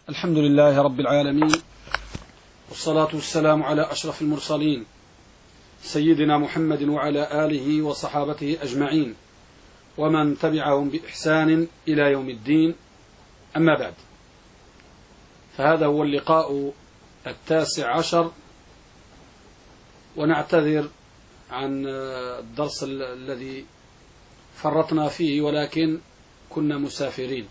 الحمد لله رب العالمين، والصلاة والسلام على أشرف المرسلين سيدنا محمد وعلى آله وصحابته أجمعين ومن تبعهم بإحسان إلى يوم الدين. أما بعد، فهذا هو اللقاء 19، ونعتذر عن الدرس الذي فرطنا فيه، ولكن كنا مسافرين.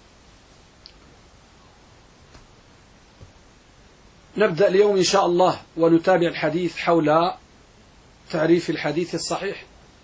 نبدأ اليوم إن شاء الله ونتابع الحديث حول تعريف الحديث الصحيح،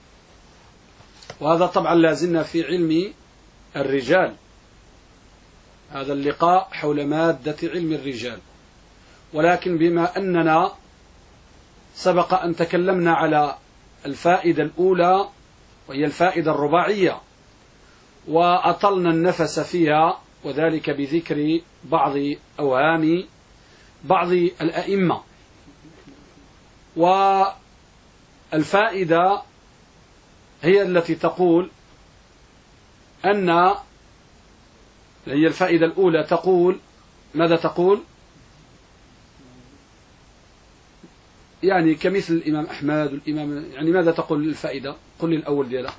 وهذا طبعا لازلنا في علم الرجال. هذا اللقاء حول مادة علم الرجال، ولكن بما أننا سبق أن تكلمنا على الفائدة الأولى وهي الفائدة الرباعية، وأطلنا النفس فيها، وذلك بذكر بعض أوهام بعض الأئمة. والفائدة هي التي تقول أن هي الفائدة الأولى تقول ماذا تقول؟ يعني كمثل الإمام أحمد والإمام، يعني ماذا تقول الفائدة؟ قل لي الأول ديالها.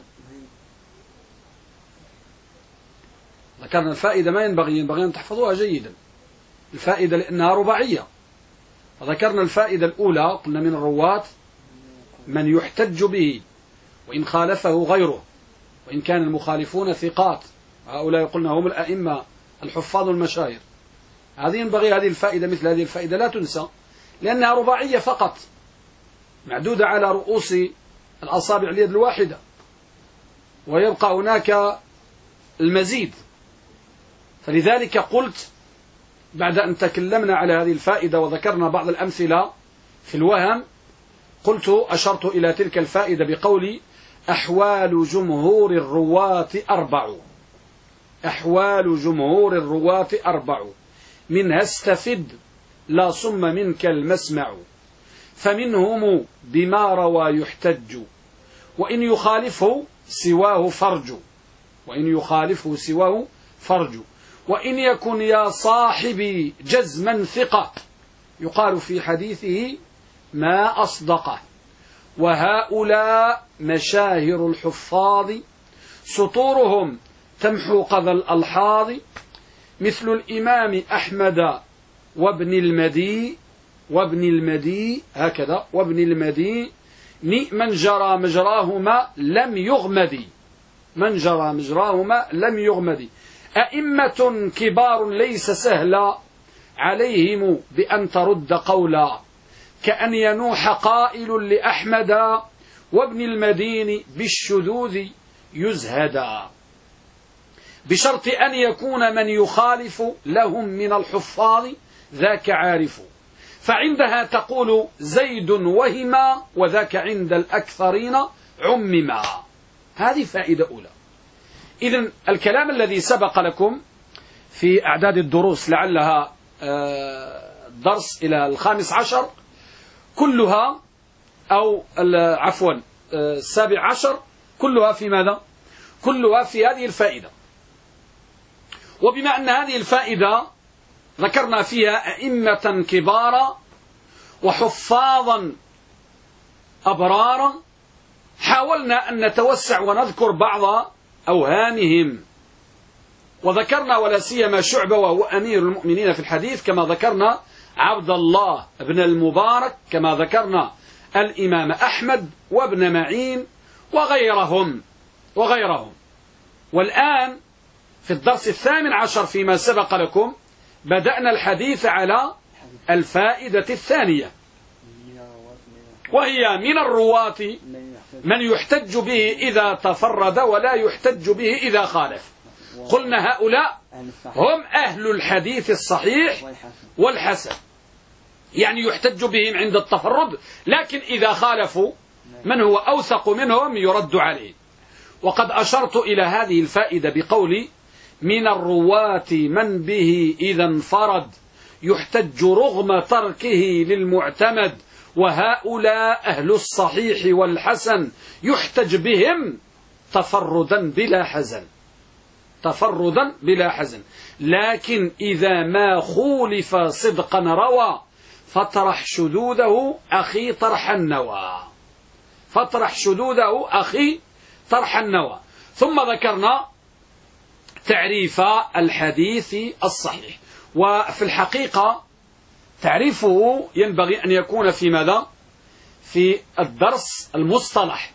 ذكرنا الفائدة ما ينبغي أن تحفظوها جيدا، الفائدة لأنها رباعية. فذكرنا الفائدة الأولى، قلنا من الرواة من يحتج به وإن خالفه غيره، وإن كان المخالفون ثقات، هؤلاء قلنا هم الأئمة الحفاظ المشاهير. هذه ينبغي هذه الفائدة، مثل هذه الفائدة لا تنسى، لأنها رباعية فقط، معدودة على رؤوس الأصابع اليد الواحدة، ويبقى هناك المزيد. فلذلك قلت بعد أن تكلمنا على هذه الفائدة وذكرنا بعض الأمثلة في الوهم، قلت أشرت إلى تلك الفائدة بقولي: أحوال جمهور الرواة أربع، أحوال جمهور الرواة أربع، منها استفد لا صم منك المسمع، فمنهم بما روى يحتج، وإن يخالفه سواه فرج، وإن يخالفه سواه فرج، وإن يكن يا صاحبي جزما ثقة، يقال في حديثه ما أصدقه. وهؤلاء مشاهر الحفاظ، سطورهم تمحو قذى الألحاظ، مثل الإمام أحمد وابن المدي هكذا، وابن المدي من جرى مجراهما لم يغمد، من جرى مجراهما لم يغمد. أئمة كبار ليس سهلا عليهم بأن ترد قولا، كأن ينوح قائل لأحمد وابن المدين بالشذوذ يزهدا، بشرط أن يكون من يخالف لهم من الحفاظ ذاك عارف، فعندها تقول زيد وهما، وذاك عند الأكثرين عمما. هذه فائدة أولى. إذن الكلام الذي سبق لكم في أعداد الدروس، لعلها درس إلى 15 كلها، أو عفوا 17، كلها في ماذا؟ كلها في هذه الفائدة. وبما أن هذه الفائدة ذكرنا فيها أئمة كبارا وحفاظا أبرارا، حاولنا أن نتوسع ونذكر بعض أوهامهم، وذكرنا ولا سيما شعبة وهو أمير المؤمنين في الحديث، كما ذكرنا عبد الله بن المبارك، كما ذكرنا الإمام أحمد وابن معين وغيرهم. والآن في الدرس 18 فيما سبق لكم بدأنا الحديث على الفائدة الثانية، وهي من الرواة من يحتج به إذا تفرد ولا يحتج به إذا خالف. قلنا هؤلاء هم أهل الحديث الصحيح والحسن، يعني يحتج بهم عند التفرد، لكن إذا خالفوا من هو أوثق منهم يرد عليه. وقد أشرت إلى هذه الفائدة بقولي: من الرواة من به إذا انفرد يحتج رغم تركه للمعتمد، وهؤلاء أهل الصحيح والحسن يحتج بهم تفردا بلا حزن. تفردا بلا حزن. لكن إذا ما خولف صدقا روى فاطرح شذوذه أخي طرح النوى. فاطرح شذوذه أخي طرح النوى. ثم ذكرنا تعريف الحديث الصحيح. وفي الحقيقة تعريفه ينبغي أن يكون في ماذا؟ في الدرس المصطلح.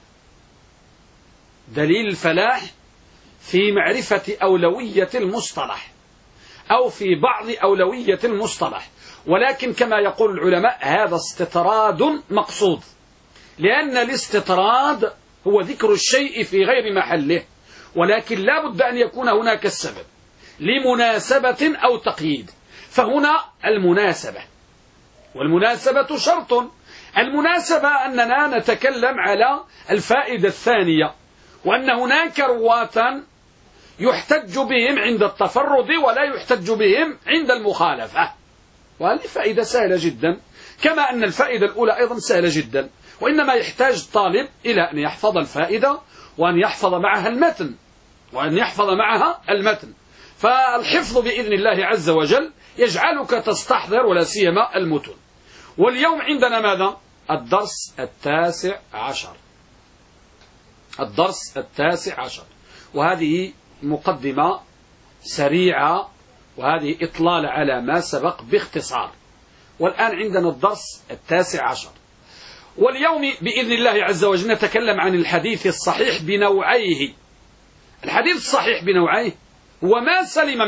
دليل الفلاح في معرفة أولوية المصطلح أو في بعض أولوية المصطلح. ولكن كما يقول العلماء هذا استطراد مقصود، لأن الاستطراد هو ذكر الشيء في غير محله، ولكن لا بد أن يكون هناك السبب لمناسبة أو تقييد. فهنا المناسبة، والمناسبة شرط. المناسبة أننا نتكلم على الفائدة الثانية، وأن هناك رواة يحتج بهم عند التفرد ولا يحتج بهم عند المخالفة. وهذه فائدة سهلة جدا، كما أن الفائدة الأولى أيضا سهلة جدا، وإنما يحتاج الطالب إلى أن يحفظ الفائدة وأن يحفظ معها المتن فالحفظ بإذن الله عز وجل يجعلك تستحضر ولا سيما المتن. واليوم عندنا ماذا؟ الدرس التاسع عشر. وهذه مقدمة سريعة، وهذه إطلال على ما سبق باختصار. والآن عندنا الدرس 19. واليوم بإذن الله عز وجل نتكلم عن الحديث الصحيح بنوعيه. الحديث الصحيح بنوعيه هو ما سلم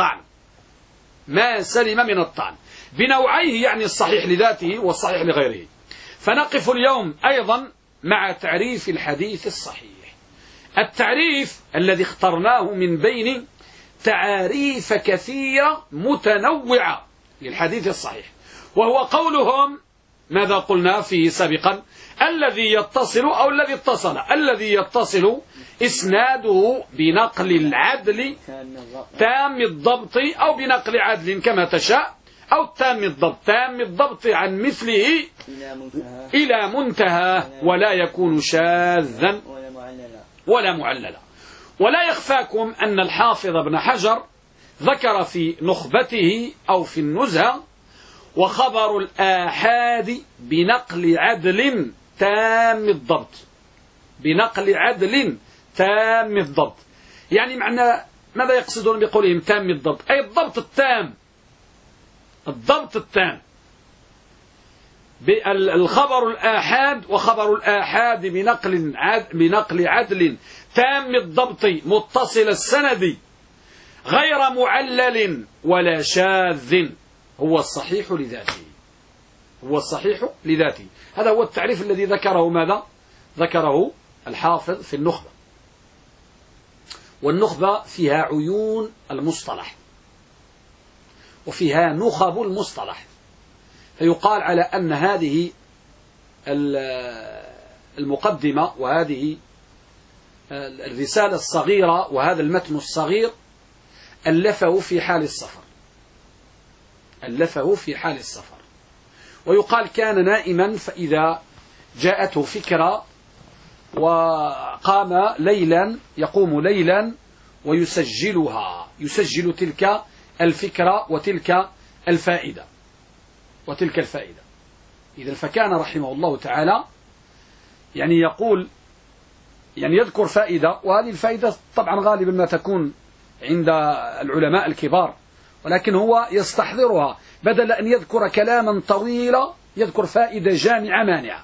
من الطعن. بنوعيه يعني الصحيح لذاته والصحيح لغيره. فنقف اليوم أيضا مع تعريف الحديث الصحيح. التعريف الذي اخترناه من بين تعاريف كثيرة متنوعة للحديث الصحيح، وهو قولهم ماذا قلنا فيه سابقا؟ الذي يتصل إسناده بنقل العدل تام الضبط أو بنقل عدل كما تشاء، أو تام الضبط عن مثله إلى منتهى، ولا يكون شاذا ولا معللا. ولا يخفاكم أن الحافظ ابن حجر ذكر في نخبته أو في النزهة: وخبر الآحاد بنقل عدل تام الضبط. يعني معنى ماذا يقصدون بقولهم تام الضبط؟ أي الضبط التام. الخبر الآحاد وخبر الآحاد بنقل عدل تام الضبط متصل السند غير معلل ولا شاذ، هو الصحيح لذاته. هذا هو التعريف الذي ذكره الحافظ في النخبة. والنخبة فيها عيون المصطلح وفيها نخب المصطلح، فيقال على أن هذه المقدمة وهذه الرسالة الصغيرة وهذا المتن الصغير ألفه في حال السفر. ويقال كان نائما، فإذا جاءته فكرة وقام يقوم ليلا يسجل تلك الفكرة وتلك الفائدة. إذا فكان رحمه الله تعالى يقول يذكر فائدة، وهذه الفائدة طبعا غالبا ما تكون عند العلماء الكبار، ولكن هو يستحضرها بدل أن يذكر كلاما طويلا يذكر فائدة جامعة مانعة.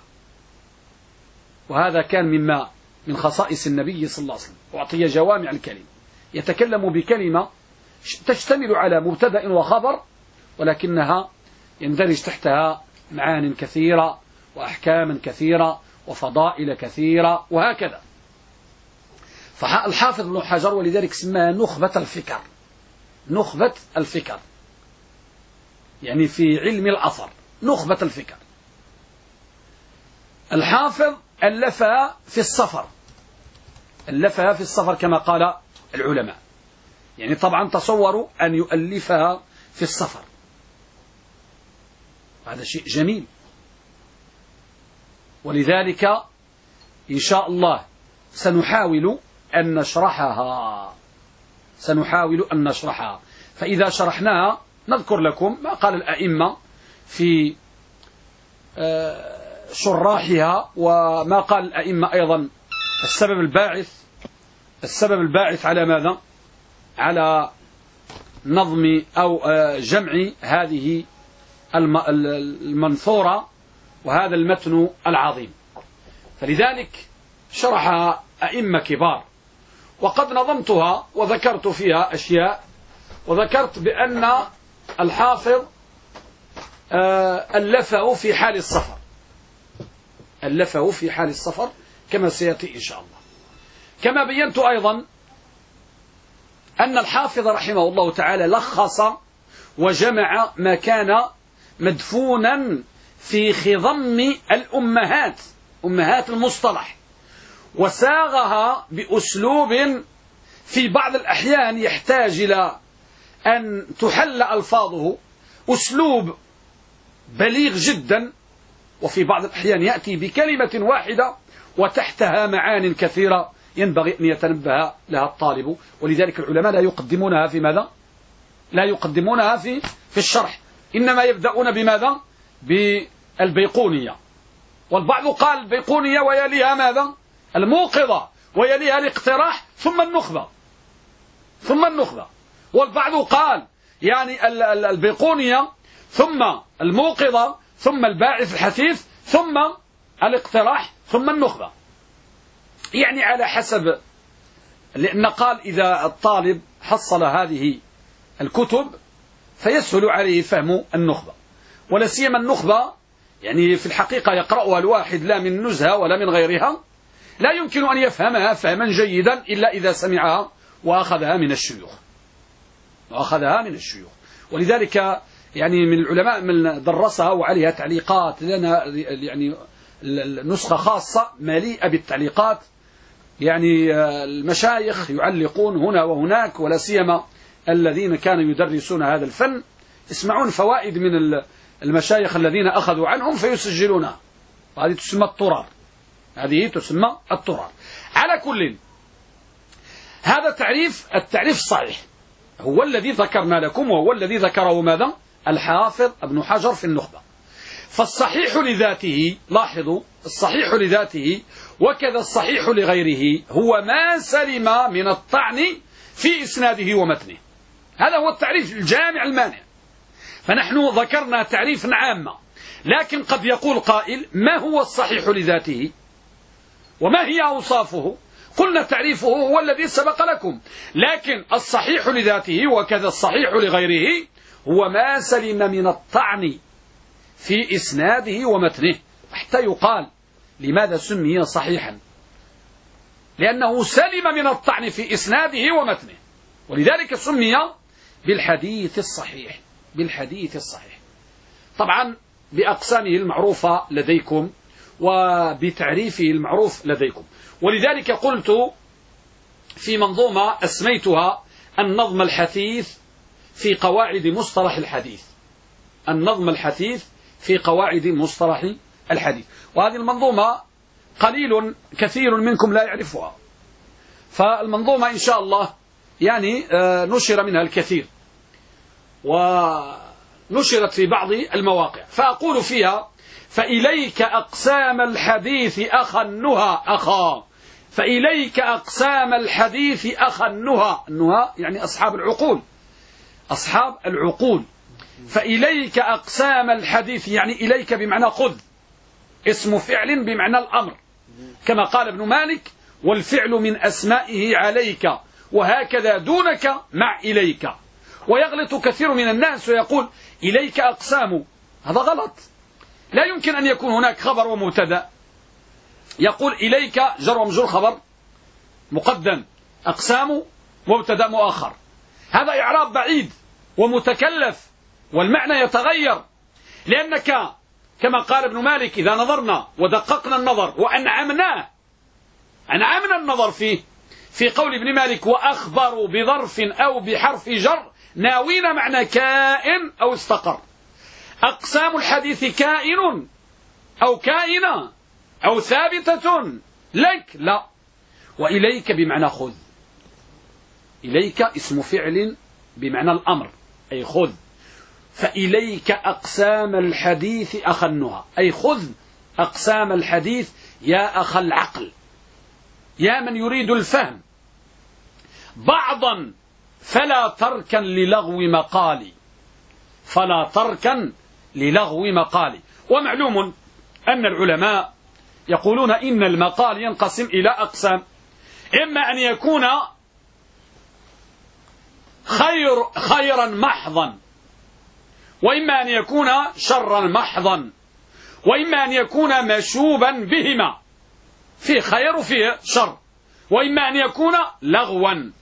وهذا كان من خصائص النبي صلى الله عليه وسلم، أعطي جوامع الكلم، يتكلم بكلمة تشتمل على مبتدأ وخبر، ولكنها يندرج تحتها معان كثيرة وأحكام كثيرة وفضائل كثيرة وهكذا. فالحافظ ابن حجر ولذلك سماها نخبة الفكر، يعني في علم الأثر نخبة الفكر. الحافظ ألفها في السفر كما قال العلماء. يعني طبعا تصوروا أن يؤلفها في السفر، هذا شيء جميل. ولذلك إن شاء الله سنحاول أن نشرحها سنحاول أن نشرحها. فإذا شرحناها نذكر لكم ما قال الأئمة في شراحها، وما قال الأئمة أيضا السبب الباعث على ماذا؟ على نظم أو جمع هذه المنثورة وهذا المتن العظيم. فلذلك شرحها أئمة كبار، وقد نظمتها وذكرت فيها أشياء، وذكرت بأن الحافظ ألفه في حال السفر، ألفه في حال السفر كما سيأتي إن شاء الله. كما بينت أيضا أن الحافظ رحمه الله تعالى لخص وجمع ما كان مدفونا في خضم الأمهات، أمهات المصطلح، وساغها بأسلوب في بعض الأحيان يحتاج إلى أن تحل ألفاظه، أسلوب بليغ جدا، وفي بعض الأحيان يأتي بكلمة واحدة وتحتها معان كثيرة ينبغي أن يتنبه لها الطالب. ولذلك العلماء لا يقدمونها في ماذا؟ لا يقدمونها في الشرح، إنما يبدأون بماذا؟ بالبيقونية. والبعض قال البيقونية ويليها ماذا؟ الموقظة، ويليها الاقتراح، ثم النخبة. والبعض قال يعني البيقونية ثم الموقظة ثم الباعث الحثيث ثم الاقتراح ثم النخبة، يعني على حسب، لأن قال إذا الطالب حصل هذه الكتب فيسهل عليه فهم النخبة، ولا سيما النخبة يعني في الحقيقة يقرأها الواحد لا من نزهة ولا من غيرها، لا يمكن أن يفهمها فهما جيدا إلا إذا سمعها وأخذها من الشيوخ. ولذلك يعني من العلماء من درسها وعليها تعليقات، لنا يعني نسخة خاصة مليئة بالتعليقات، يعني المشايخ يعلقون هنا وهناك، ولا سيما الذين كانوا يدرسون هذا الفن يسمعون فوائد من المشايخ الذين أخذوا عنهم فيسجلونها، وهذه تسمى الطرار. على كل، هذا التعريف الصحيح هو الذي ذكرنا لكم، وهو الذي ذكره ماذا؟ الحافظ ابن حجر في النخبة. فالصحيح لذاته، لاحظوا، الصحيح لذاته وكذا الصحيح لغيره هو ما سلم من الطعن في إسناده ومتنه. هذا هو التعريف الجامع المانع. فنحن ذكرنا تعريفا عاما، لكن قد يقول قائل ما هو الصحيح لذاته وما هي أوصافه؟ قلنا تعريفه هو الذي سبق لكم، لكن الصحيح لذاته وكذا الصحيح لغيره هو ما سلم من الطعن في إسناده ومتنه. حتى يقال لماذا سمي صحيحا؟ لأنه سلم من الطعن في إسناده ومتنه، ولذلك سمي بالحديث الصحيح. طبعا بأقسامه المعروفة لديكم وبتعريفه المعروف لديكم. ولذلك قلت في منظومة أسميتها النظم الحثيث في قواعد مصطلح الحديث، النظم الحثيث في قواعد مصطلح الحديث. وهذه المنظومة كثير منكم لا يعرفها، فالمنظومة إن شاء الله يعني نشر منها الكثير ونشرت في بعض المواقع. فأقول فيها: فإليك أقسام الحديث أخا النهى أخا، فإليك أقسام الحديث أخا النهى، النهى يعني أصحاب العقول. فإليك أقسام الحديث يعني إليك بمعنى خذ، اسم فعل بمعنى الأمر، كما قال ابن مالك: والفعل من أسمائه عليك وهكذا دونك مع إليك. ويغلط كثير من الناس ويقول إليك أقسام، هذا غلط. لا يمكن أن يكون هناك خبر ومبتدا، يقول إليك جر ومجرور خبر مقدم، أقسام مبتدا مؤخر. هذا إعراب بعيد ومتكلف، والمعنى يتغير، لأنك كما قال ابن مالك: إذا نظرنا ودققنا النظر وأنعمنا النظر فيه، في قول ابن مالك: وأخبروا بظرف أو بحرف جر ناوين معنى كائن أو استقر. أقسام الحديث كائن أو كائنة أو ثابتة لك، لا، وإليك بمعنى خذ. إليك اسم فعل بمعنى الأمر، أي خذ. فإليك أقسام الحديث أخنها، أي خذ أقسام الحديث يا أخ العقل، يا من يريد الفهم، بعضا فلا تركا للغو مقالي، فلا تركا للغو مقالي. ومعلوم أن العلماء يقولون إن المقال ينقسم إلى أقسام، إما أن يكون خيرا محضا، وإما أن يكون شرا محضا، وإما أن يكون مشوبا بهما، فيه خير وفيه شر، وإما أن يكون لغوا.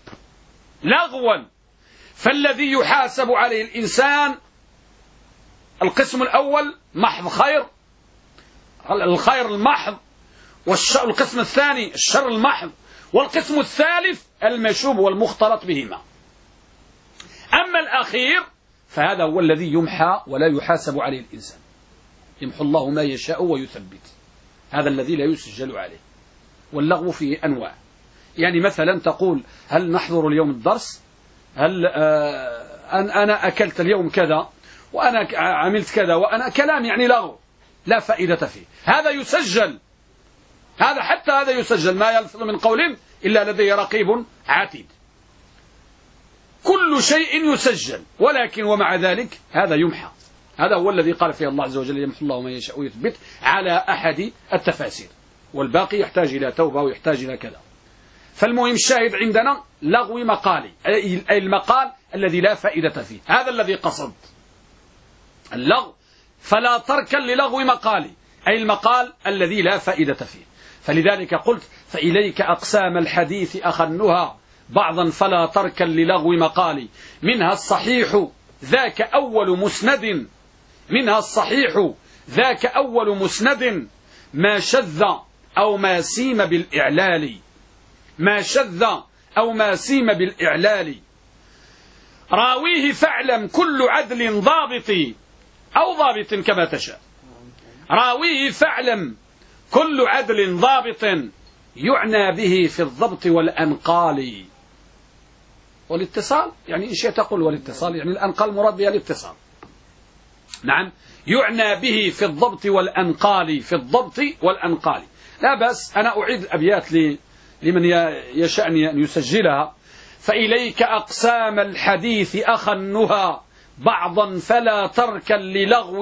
فالذي يحاسب عليه الإنسان القسم الأول محض خير، الخير المحض، والقسم الثاني الشر المحض، والقسم الثالث المشوب والمختلط بهما. أما الأخير فهذا هو الذي يمحى ولا يحاسب عليه الإنسان، يمحو الله ما يشاء ويثبت، هذا الذي لا يسجل عليه. واللغو فيه أنواع، يعني مثلا تقول هل نحضر اليوم الدرس، هل أنا أكلت اليوم كذا، وأنا عملت كذا، وأنا كلام يعني لغو لا فائدة فيه، هذا يسجل، هذا حتى هذا يسجل، ما يلفظ من قول إلا لديه رقيب عتيد، كل شيء يسجل، ولكن ومع ذلك هذا يمحى. هذا هو الذي قال فيه الله عز وجل يمحو الله ما يشاء ويثبت على أحد التفاسير، والباقي يحتاج إلى توبة ويحتاج إلى كذا. فالمهم الشاهد عندنا لغو مقالي، أي المقال الذي لا فائدة فيه، هذا الذي قصد اللغو. فلا تركا للغو مقالي، أي المقال الذي لا فائدة فيه. فلذلك قلت فإليك أقسام الحديث أخنها، بعضا فلا تركا للغو مقالي، منها الصحيح ذاك أول مسند، منها الصحيح ذاك أول مسند، ما شذ أو ما سيم بالإعلال، ما شذ أو ما سيم بالإعلال. راويه فاعلم كل عدل ضابط، أو ضابط كما تشاء. راويه فاعلم كل عدل ضابط، يعنى به في الضبط والأنقال. والاتصال يعني إن شئت تقول والاتصال يعني الأنقال مراد بها الاتصال. نعم، يعنى به في الضبط والأنقال، في الضبط والأنقال. لا بس أنا أعيد الأبيات لمن يشاء أن يسجلها. فإليك أقسام الحديث أخنها، بعضا فلا تركا للغو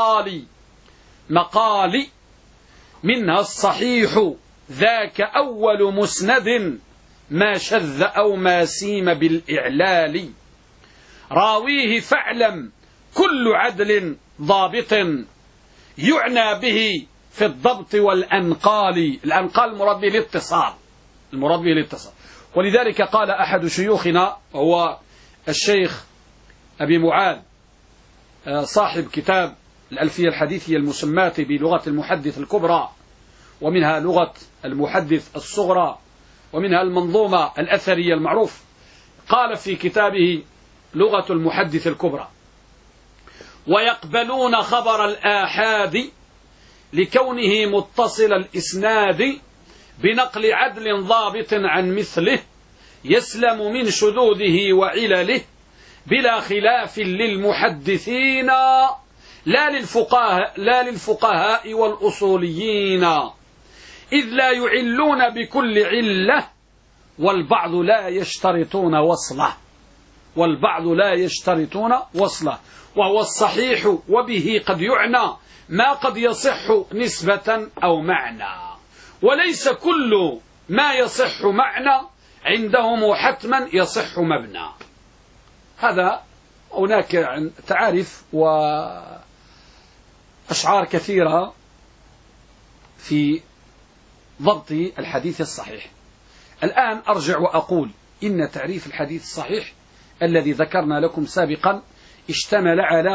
مقالي، منها الصحيح ذاك أول مسند، ما شذ أو ما سيم بالإعلال. راويه فاعلم كل عدل ضابط، يعنى به في الضبط والأنقال. الأنقال المراد به الاتصال، ولذلك قال أحد شيوخنا وهو الشيخ أبي معاذ صاحب كتاب الألفية الحديثية المسماة بلغة المحدث الكبرى، ومنها لغة المحدث الصغرى، ومنها المنظومة الأثرية المعروف، قال في كتابه لغة المحدث الكبرى: ويقبلون خبر الآحاد لكونه متصل الإسناد، بنقل عدل ضابط عن مثله، يسلم من شذوذه وعلله، بلا خلاف للمحدثين لا للفقهاء والأصوليين، إذ لا يعلون بكل علة، والبعض لا يشترطون وصله، وهو الصحيح، وبه قد يعنى ما قد يصح نسبة أو معنى، وليس كل ما يصح معنى عندهم حتما يصح مبنى. هذا هناك تعارف وأشعار كثيرة في ضبط الحديث الصحيح. الآن أرجع وأقول إن تعريف الحديث الصحيح الذي ذكرنا لكم سابقا اشتمل على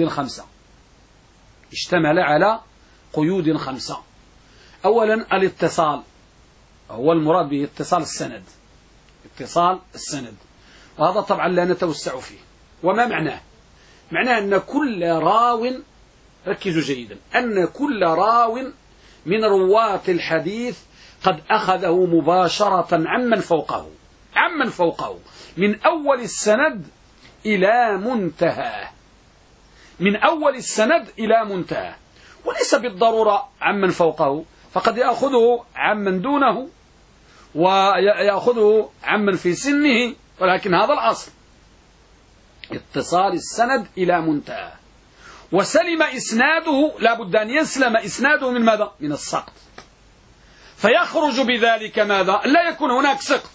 قيود خمسة. أولا الاتصال، هو المراد به اتصال السند، وهذا طبعا لا نتوسع فيه. وما معناه؟ معناه أن كل راو، ركزوا جيدا، أن كل راو من رواة الحديث قد أخذه مباشرة عمن فوقه، عمن فوقه من أول السند إلى منتهى، من أول السند إلى منتهى، وليس بالضرورة عمن فوقه، فقد يأخذه عمن دونه ويأخذه عمن في سنه، ولكن هذا الأصل اتصال السند إلى منتهى. وسلم إسناده، لا بد أن يسلم إسناده من ماذا؟ من السقط، فيخرج بذلك ماذا؟ لا يكون هناك سقط،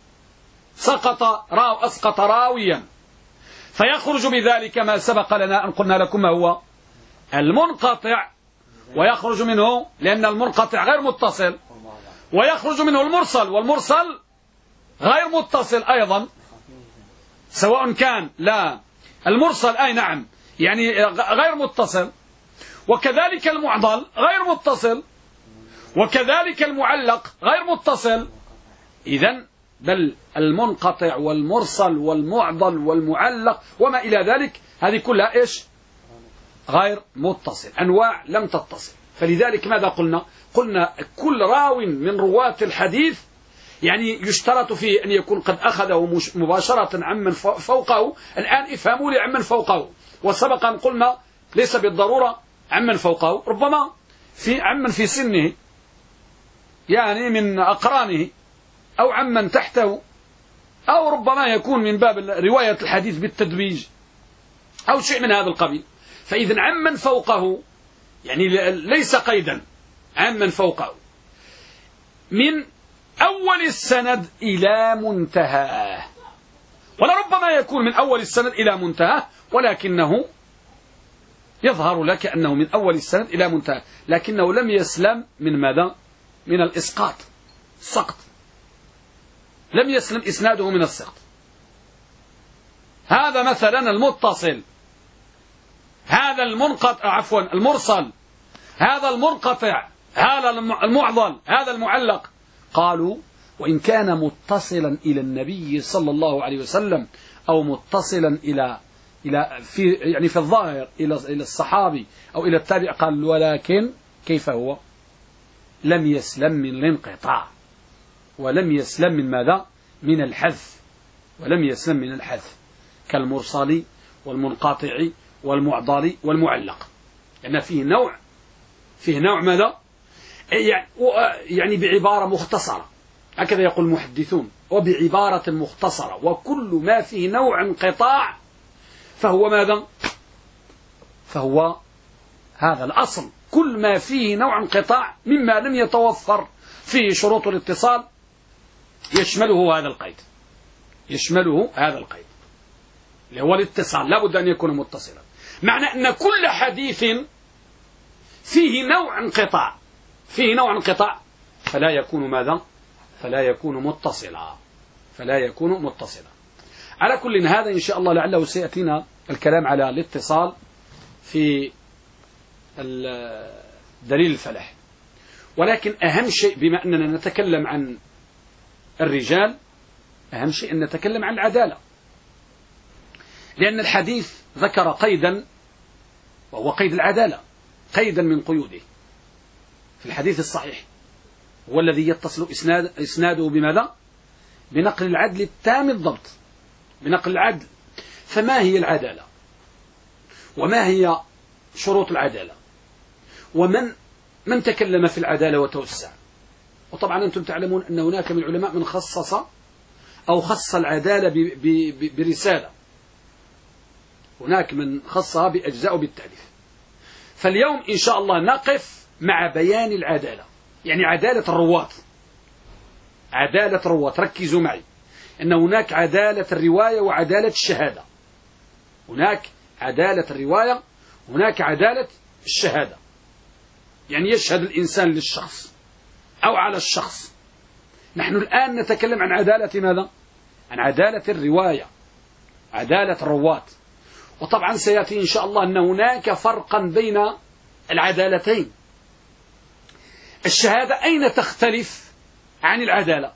أسقط راويا، فيخرج بذلك ما سبق لنا أن قلنا لكم ما هو المنقطع، ويخرج منه لأن المنقطع غير متصل، ويخرج منه المرسل، والمرسل غير متصل أيضا، سواء كان لا المرسل أي نعم يعني غير متصل، وكذلك المعضل غير متصل، وكذلك المعلق غير متصل. إذن بل المنقطع والمرسل والمعضل والمعلق وما إلى ذلك هذه كلها إيش؟ غير متصل، أنواع لم تتصل. فلذلك ماذا قلنا؟ قلنا كل راو من رواة الحديث يعني يشترط فيه أن يكون قد أخذه مباشرة عمن فوقه. الآن افهموا لي عمن فوقه، وسبق أن قلنا ليس بالضرورة عمن فوقه، ربما في عمن في سنه يعني من أقرانه، أو عمن تحته، أو ربما يكون من باب رواية الحديث بالتدبيج أو شيء من هذا القبيل. فإذا عمن فوقه يعني ليس قيدا، عمن فوقه من أول السند إلى منتهى، ولربما يكون من أول السند إلى منتهى، ولكنه يظهر لك أنه من أول السند إلى منتهى، لكنه لم يسلم من ماذا؟ من الإسقاط، السقط، لم يسلم إسناده من السقط. هذا مثلا المتصل، هذا المنقطع عفوا المرسل، هذا المنقطع، هذا المعضل، هذا المعلق. قالوا وإن كان متصلا إلى النبي صلى الله عليه وسلم أو متصلا إلى في يعني في الظاهر إلى الصحابي أو إلى التابع، قال ولكن كيف هو؟ لم يسلم من الانقطاع، ولم يسلم من ماذا؟ من الحذف، ولم يسلم من الحذف، كالمرسل والمنقطع والمعضل والمعلق، لأن فيه نوع ماذا؟ يعني بعبارة مختصرة، هكذا يقول المحدثون، وبعبارة مختصرة، وكل ما فيه نوع انقطاع فهو ماذا؟ فهو هذا الأصل، كل ما فيه نوع انقطاع مما لم يتوفر فيه شروط الاتصال يشمله هذا القيد، يشمله هذا القيد اللي هو الاتصال، لا بد أن يكون متصلا. معنى أن كل حديث فيه نوع انقطاع، فيه نوع انقطاع، فلا يكون ماذا؟ فلا يكون متصلا، فلا يكون متصلا. على كل هذا إن شاء الله لعله سيأتينا الكلام على الاتصال في دليل الفلاح. ولكن أهم شيء بما أننا نتكلم عن الرجال، أهم شيء أن نتكلم عن العدالة، لأن الحديث ذكر قيدا وهو قيد العدالة، قيدا من قيوده في الحديث الصحيح، هو الذي يتصل إسناده بماذا؟ بنقل العدل التام الضبط، بنقل العدل. فما هي العدالة؟ وما هي شروط العدالة؟ من تكلم في العدالة وتوسع؟ وطبعا أنتم تعلمون أن هناك من العلماء من خصص أو خص العدالة برسالة، هناك من خصها بأجزاء بالتأليف. فاليوم إن شاء الله نقف مع بيان العدالة، يعني عدالة الرواة، عدالة الرواة. ركزوا معي أن هناك عدالة الرواية وعدالة الشهادة، هناك عدالة الرواية، هناك عدالة الشهادة، يعني يشهد الإنسان للشخص أو على الشخص. نحن الآن نتكلم عن عدالة ماذا؟ عن عدالة الرواية، عدالة الرواة. وطبعا سيأتي إن شاء الله أن هناك فرقا بين العدالتين. الشهادة أين تختلف عن العدالة؟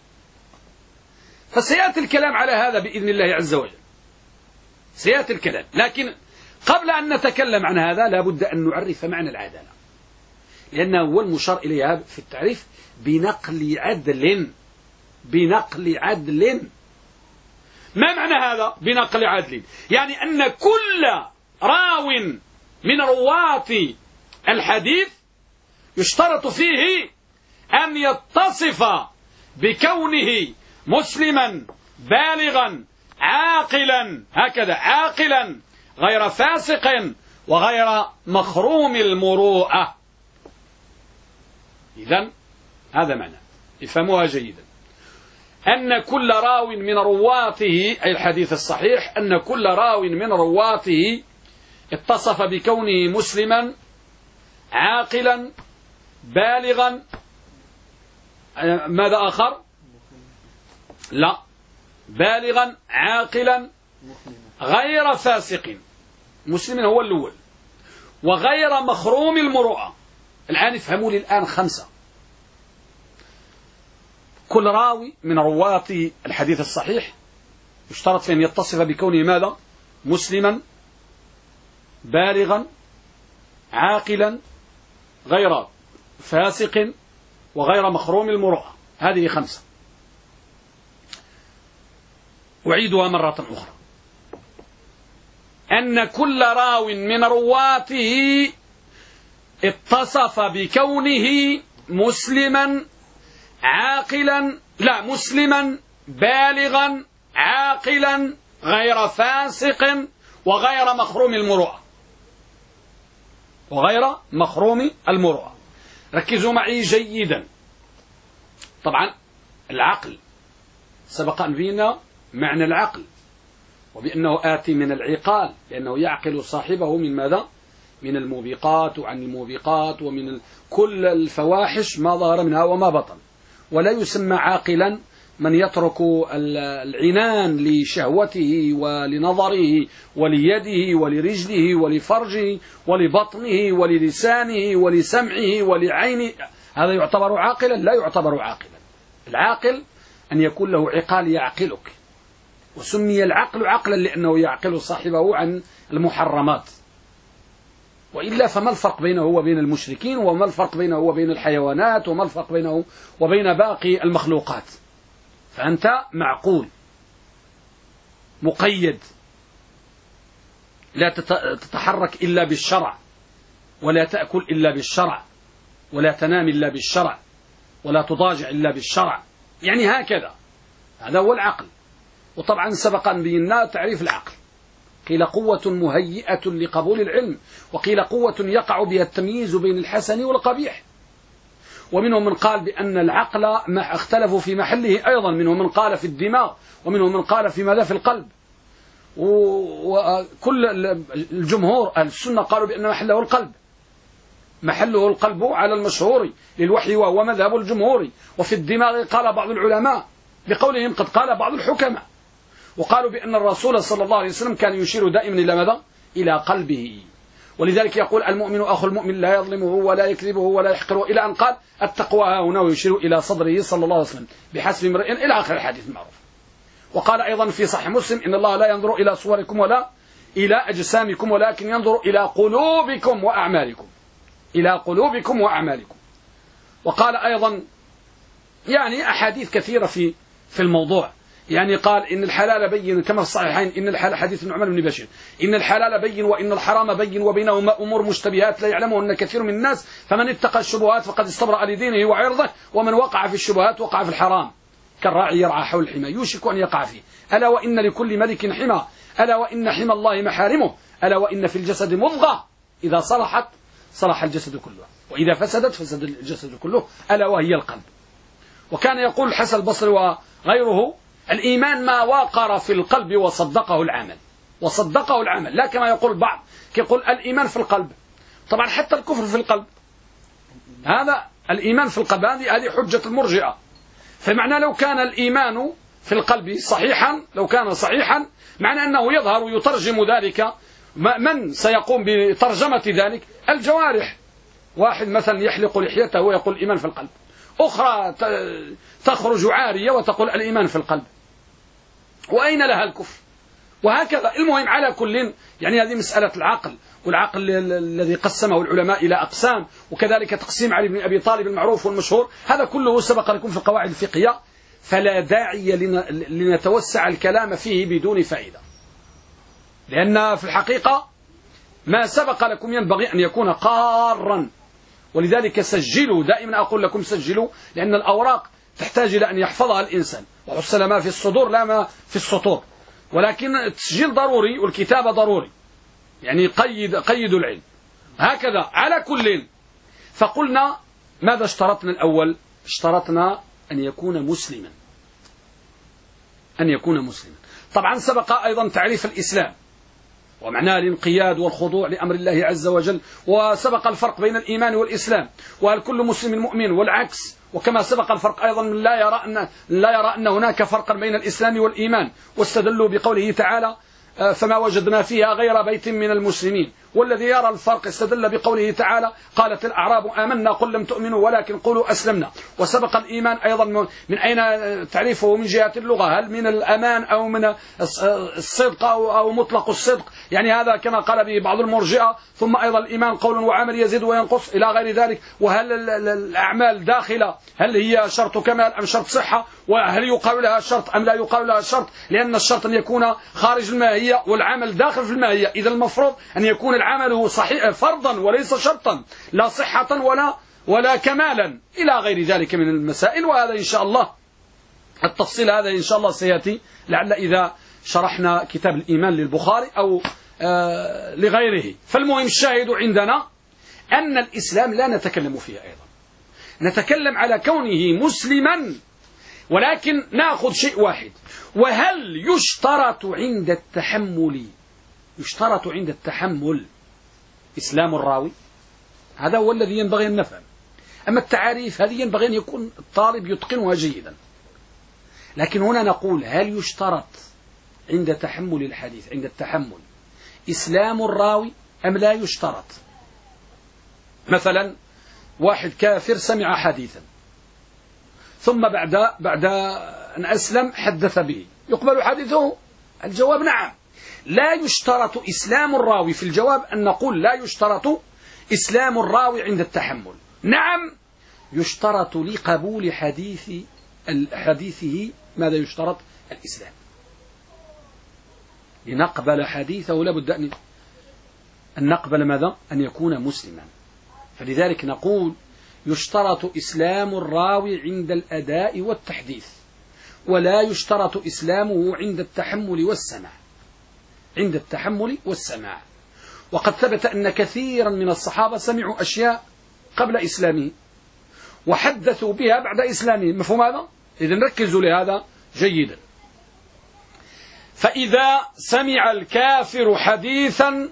فسيأتي الكلام على هذا بإذن الله عز وجل، سيأتي الكلام. لكن قبل أن نتكلم عن هذا لابد أن نعرف معنى العدالة، لأنه هو المشار إليها في التعريف بنقل عدل بنقل عدل. ما معنى هذا بنقل عدل؟ يعني أن كل راو من رواة الحديث يشترط فيه أن يتصف بكونه مسلما بالغا عاقلا، هكذا عاقلا غير فاسق وغير مخروم المروءة. إذن هذا معنى، افهموها جيدا، أن كل راو من رواته، أي الحديث الصحيح، أن كل راو من رواته اتصف بكونه مسلما عاقلا بالغا، ماذا آخر؟ لا، بالغا عاقلا غير فاسق، مسلم هو الأول، وغير مخروم المروءة. الآن افهموا لي الآن 5. كل راوي من رواة الحديث الصحيح يشترط في أن يتصف بكونه ماذا؟ مسلما بالغا عاقلا غير فاسق وغير مخروم المروءة. هذه 5. أعيدها مرة أخرى، أن كل راو من رواته اتصف بكونه مسلما عاقلا، لا، مسلما بالغا عاقلا غير فاسق وغير مخروم المروءة، وغير مخروم المروءة. ركزوا معي جيدا. طبعا العقل سبق أن بينا معنى العقل، وبأنه آتي من العقال، لأنه يعقل صاحبه من ماذا؟ من الموبقات وعن الموبقات ومن كل الفواحش ما ظهر منها وما بطن. ولا يسمى عاقلا من يترك العنان لشهوته ولنظره وليده ولرجله ولفرجه ولبطنه وللسانه ولسمعه ولعينه، هذا يعتبر عاقلا؟ لا يعتبر عاقلا. العاقل أن يكون له عقال يعقلك، وسمي العقل عقلا لأنه يعقل صاحبه عن المحرمات. وإلا فما الفرق بينه وبين المشركين، وما الفرق بينه وبين الحيوانات، وما الفرق بينه وبين باقي المخلوقات؟ فأنت معقول مقيد، لا تتحرك إلا بالشرع، ولا تأكل إلا بالشرع، ولا تنام إلا بالشرع، ولا تضاجع إلا بالشرع. يعني هكذا، هذا هو العقل. وطبعا سبق أن بينا تعريف العقل، قيل قوة مهيئة لقبول العلم، وقيل قوة يقع بها التمييز بين الحسن والقبيح. ومنهم من قال بأن العقل ما اختلفوا في محله أيضا، منهم من قال في الدماغ، ومنهم من قال في ماذا؟ في القلب. وكل الجمهور أهل السنة قالوا بأن محله القلب، محله القلب على المشهور للوحي وهو مذهب الجمهور. وفي الدماغ قال بعض العلماء بقولهم قد قال بعض الحكماء، وقالوا بأن الرسول صلى الله عليه وسلم كان يشير دائما إلى ماذا؟ إلى قلبه. ولذلك يقول المؤمن أخو المؤمن لا يظلمه ولا يكذبه ولا يحقره، إلى أن قال التقوى هنا، ويشير إلى صدره صلى الله عليه وسلم بحسب امرئ، إلى آخر الحديث المعروف. وقال أيضا في صحيح مسلم إن الله لا ينظر إلى صوركم ولا إلى أجسامكم ولكن ينظر إلى قلوبكم وأعمالكم، إلى قلوبكم وأعمالكم. وقال أيضا يعني أحاديث كثيرة في الموضوع، يعني قال إن الحلال بين كما في الصحيحين، إن الحلال حديث النعمان بن بشير، إن الحلال بين وإن الحرام بين وبينهما أمور مشتبهات لا يعلمهن كثير من الناس، فمن اتقى الشبهات فقد استبرأ لدينه وعرضه، ومن وقع في الشبهات وقع في الحرام كالراعي يرعى حول الحمى يوشك أن يقع فيه. ألا وإن لكل ملك حمى، ألا وإن حمى الله محارمه، ألا وإن في الجسد مضغة إذا صلحت صلح الجسد كله، وإذا فسدت فسد الجسد كله، ألا وهي القلب. وكان يقول الحسن البصري وغيره الإيمان ما وقر في القلب وصدقه العمل، وصدقه العمل، لا كما يقول البعض يقول الإيمان في القلب. طبعا حتى الكفر في القلب، هذا الإيمان في القلب، هذه حجة المرجئة. فمعنى لو كان الإيمان في القلب صحيحا، لو كان صحيحا معنى أنه يظهر ويترجم ذلك. من سيقوم بترجمة ذلك؟ الجوارح. واحد مثلا يحلق لحيته ويقول الإيمان في القلب، أخرى تخرج عارية وتقول الإيمان في القلب، وأين لها الكفر؟ وهكذا. المهم على كل، يعني هذه مسألة العقل، والعقل الذي قسمه العلماء إلى أقسام، وكذلك تقسيم علي بن أبي طالب المعروف والمشهور، هذا كله سبق لكم في القواعد الفقهية. فلا داعي لنتوسع الكلام فيه بدون فائدة، لأن في الحقيقة ما سبق لكم ينبغي أن يكون قارا. ولذلك سجلوا، دائما أقول لكم سجلوا، لأن الأوراق تحتاج إلى أن يحفظها الإنسان، وحصل ما في الصدور لا ما في السطور، ولكن التسجيل ضروري والكتابة ضروري، يعني قيدوا العلم هكذا. على كل، فقلنا ماذا اشترطنا الأول؟ اشترطنا أن يكون مسلما، أن يكون مسلما. طبعا سبق أيضا تعريف الإسلام ومعناه الانقياد والخضوع لأمر الله عز وجل، وسبق الفرق بين الإيمان والإسلام، وهل كل مسلم مؤمن والعكس، وكما سبق الفرق أيضا من لا يرى أن هناك فرقا بين الإسلام والإيمان، واستدلوا بقوله تعالى فما وجدنا فيها غير بيت من المسلمين. والذي يرى الفرق استدل بقوله تعالى قالت الأعراب آمنا قل لم تؤمنوا ولكن قولوا أسلمنا. وسبق الإيمان أيضا من أين تعريفه من جهة اللغة، هل من الأمان أو من الصدق أو مطلق الصدق، يعني هذا كما قال به بعض المرجئة. ثم أيضا الإيمان قول وعمل يزيد وينقص إلى غير ذلك. وهل الأعمال داخلة هل هي شرط كمال أم شرط صحة، وهل يقال لها شرط أم لا يقال لها شرط، لأن الشرط أن يكون خارج الماهية والعمل داخل في الماهية. إذا المفروض أن يكون العمل صحيح فرضا وليس شرطا، لا صحة ولا كمالا إلى غير ذلك من المسائل. وهذا إن شاء الله التفصيل هذا إن شاء الله سيأتي لعل إذا شرحنا كتاب الإيمان للبخاري أو لغيره. فالمهم الشاهد عندنا أن الإسلام لا نتكلم فيه أيضا، نتكلم على كونه مسلما، ولكن نأخذ شيء واحد. وهل يشترط عند التحمل إسلام الراوي؟ هذا هو الذي ينبغي أن نفهم. أما التعاريف هذه ينبغي أن يكون الطالب يتقنها جيدا، لكن هنا نقول هل يشترط عند تحمل الحديث، عند التحمل، إسلام الراوي أم لا يشترط؟ مثلا واحد كافر سمع حديثا ثم بعد أن أسلم حدث به، يقبل حديثه؟ الجواب نعم. لا يشترط إسلام الراوي، في الجواب أن نقول لا يشترط إسلام الراوي عند التحمل. نعم يشترط لقبول حديثه ماذا يشترط؟ الإسلام. لنقبل حديثه لابد أن نقبل ماذا؟ أن يكون مسلما. فلذلك نقول يشترط إسلام الراوي عند الأداء والتحديث، ولا يشترط إسلامه عند التحمل والسماع. عند التحمل والسماع. وقد ثبت أن كثيرا من الصحابة سمعوا أشياء قبل إسلامه وحدثوا بها بعد إسلامه. مفهوم هذا؟ إذن ركزوا لهذا جيدا. فإذا سمع الكافر حديثا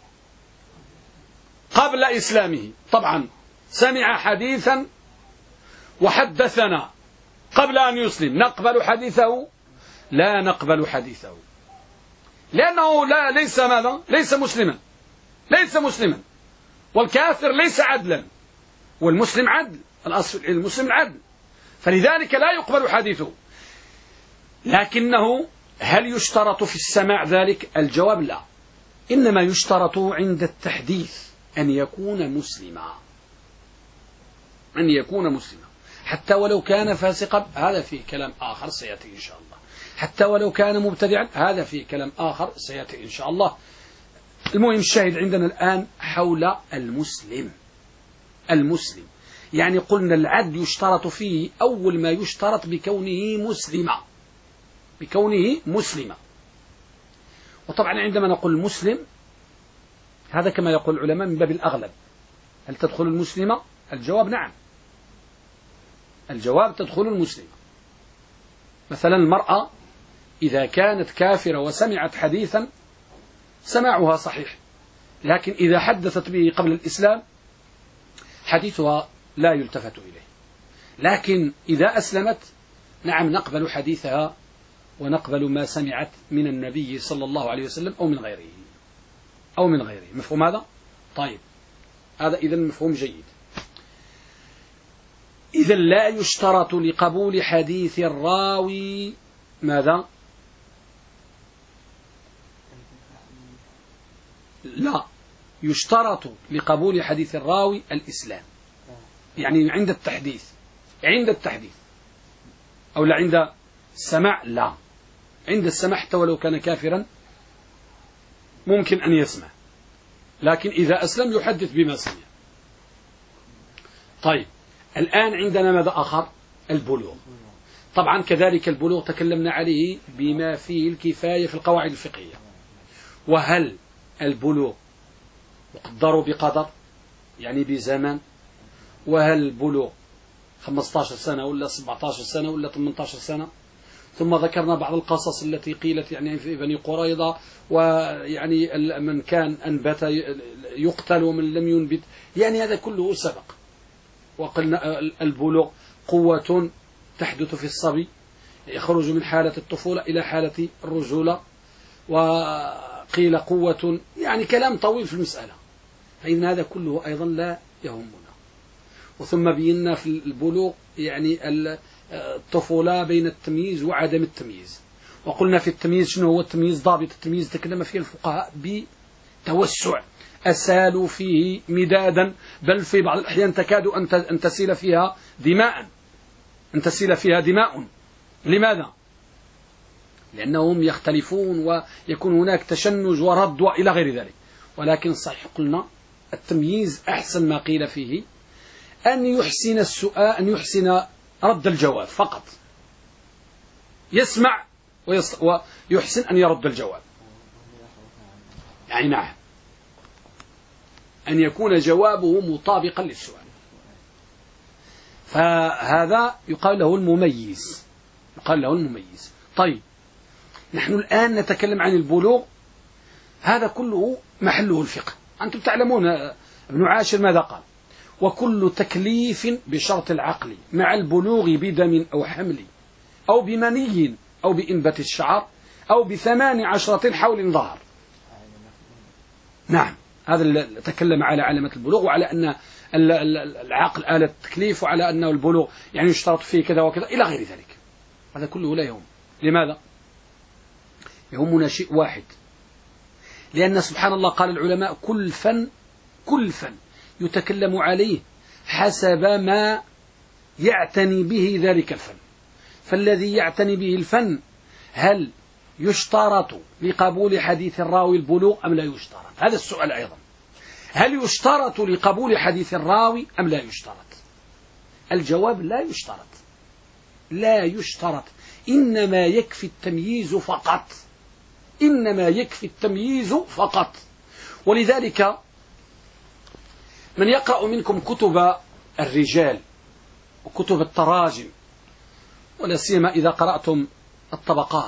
قبل إسلامه، طبعا سمع حديثا وحدثنا قبل أن يسلم، نقبل حديثه؟ لا نقبل حديثه، لأنه ليس ماذا؟ ليس مسلما، ليس مسلما. والكافر ليس عدلا، والمسلم عدل، الأصل المسلم عدل، فلذلك لا يقبل حديثه. لكنه هل يشترط في السماع ذلك؟ الجواب لا، إنما يشترط عند التحديث أن يكون مسلما، أن يكون مسلما، حتى ولو كان فاسقا، هذا فيه كلام آخر سيأتي إن شاء الله، حتى ولو كان مبتدعا، هذا فيه كلام آخر سيأتي إن شاء الله. المهم الشاهد عندنا الآن حول المسلم. المسلم يعني قلنا العدل يشترط فيه أول ما يشترط بكونه مسلما، بكونه مسلما. وطبعا عندما نقول مسلم هذا كما يقول العلماء من باب الأغلب. هل تدخل المسلمة؟ الجواب نعم، الجواب تدخل المسلمة. مثلا المرأة إذا كانت كافرة وسمعت حديثا سماعها صحيح، لكن إذا حدثت به قبل الإسلام حديثها لا يلتفت إليه. لكن إذا أسلمت نعم نقبل حديثها ونقبل ما سمعت من النبي صلى الله عليه وسلم أو من غيره، أو من غيره. مفهوم هذا؟ طيب، هذا إذن مفهوم جيد. إذا لا يشترط لقبول حديث الراوي ماذا؟ لا يشترط لقبول حديث الراوي الإسلام، يعني عند التحديث، عند التحديث أو لا عند السماع؟ لا، عند السماع حتى ولو كان كافرا ممكن أن يسمع، لكن إذا أسلم يحدث بما سمع. طيب الآن عندنا ماذا آخر؟ البلوغ. طبعا كذلك البلوغ تكلمنا عليه بما فيه الكفاية في القواعد الفقهية. وهل البلوغ يقدر بقدر يعني بزمن؟ وهل البلوغ 15 سنة ولا 17 سنة ولا 18 سنة؟ ثم ذكرنا بعض القصص التي قيلت يعني في بني قريظة، ويعني من كان أنبت يقتل ومن لم ينبت، يعني هذا كله سبق. وقلنا البلوغ قوة تحدث في الصبي، يخرج من حالة الطفولة إلى حالة الرجولة، وقيل قوة، يعني كلام طويل في المسألة، فإن هذا كله أيضا لا يهمنا. وثم بينا في البلوغ يعني الطفولة بين التمييز وعدم التمييز. وقلنا في التمييز شنو هو التمييز؟ ضابط التمييز تكلم فيه الفقهاء بتوسع، أسالوا فيه مدادا، بل في بعض الأحيان تكاد أن تسيل فيها دماء. لماذا؟ لأنهم يختلفون ويكون هناك تشنج ورد وإلى غير ذلك. ولكن صحيح قلنا التمييز أحسن ما قيل فيه أن يحسن السؤال، أن يحسن رد الجواب فقط، يسمع ويحسن أن يرد الجواب، يعني نعم، أن يكون جوابه مطابقا للسؤال. فهذا يقال له المميز. طيب نحن الآن نتكلم عن البلوغ، هذا كله محله الفقه. أنتم تعلمون ابن عاشر ماذا قال؟ وكل تكليف بشرط العقل مع البلوغ بدم أو حمل أو بمني أو بإنبة الشعر أو ب18 حول ظهر. نعم، هذا اللي تكلم على علامة البلوغ، وعلى أن العقل آلة التكليف، وعلى أنه البلوغ يعني يشترط فيه كذا وكذا إلى غير ذلك. هذا كله لا يهم. لماذا؟ يهمنا شيء واحد، لأن سبحان الله قال العلماء كل فن يتكلم عليه حسب ما يعتني به ذلك الفن. فالذي يعتني به الفن، هل يشترط لقبول حديث الراوي البلوغ أم لا يشترط؟ هذا السؤال أيضا، هل يشترط لقبول حديث الراوي أم لا يشترط؟ الجواب لا يشترط، إنما يكفي التمييز فقط. ولذلك من يقرأ منكم كتب الرجال وكتب التراجم، ولا سيما إذا قرأتم الطبقات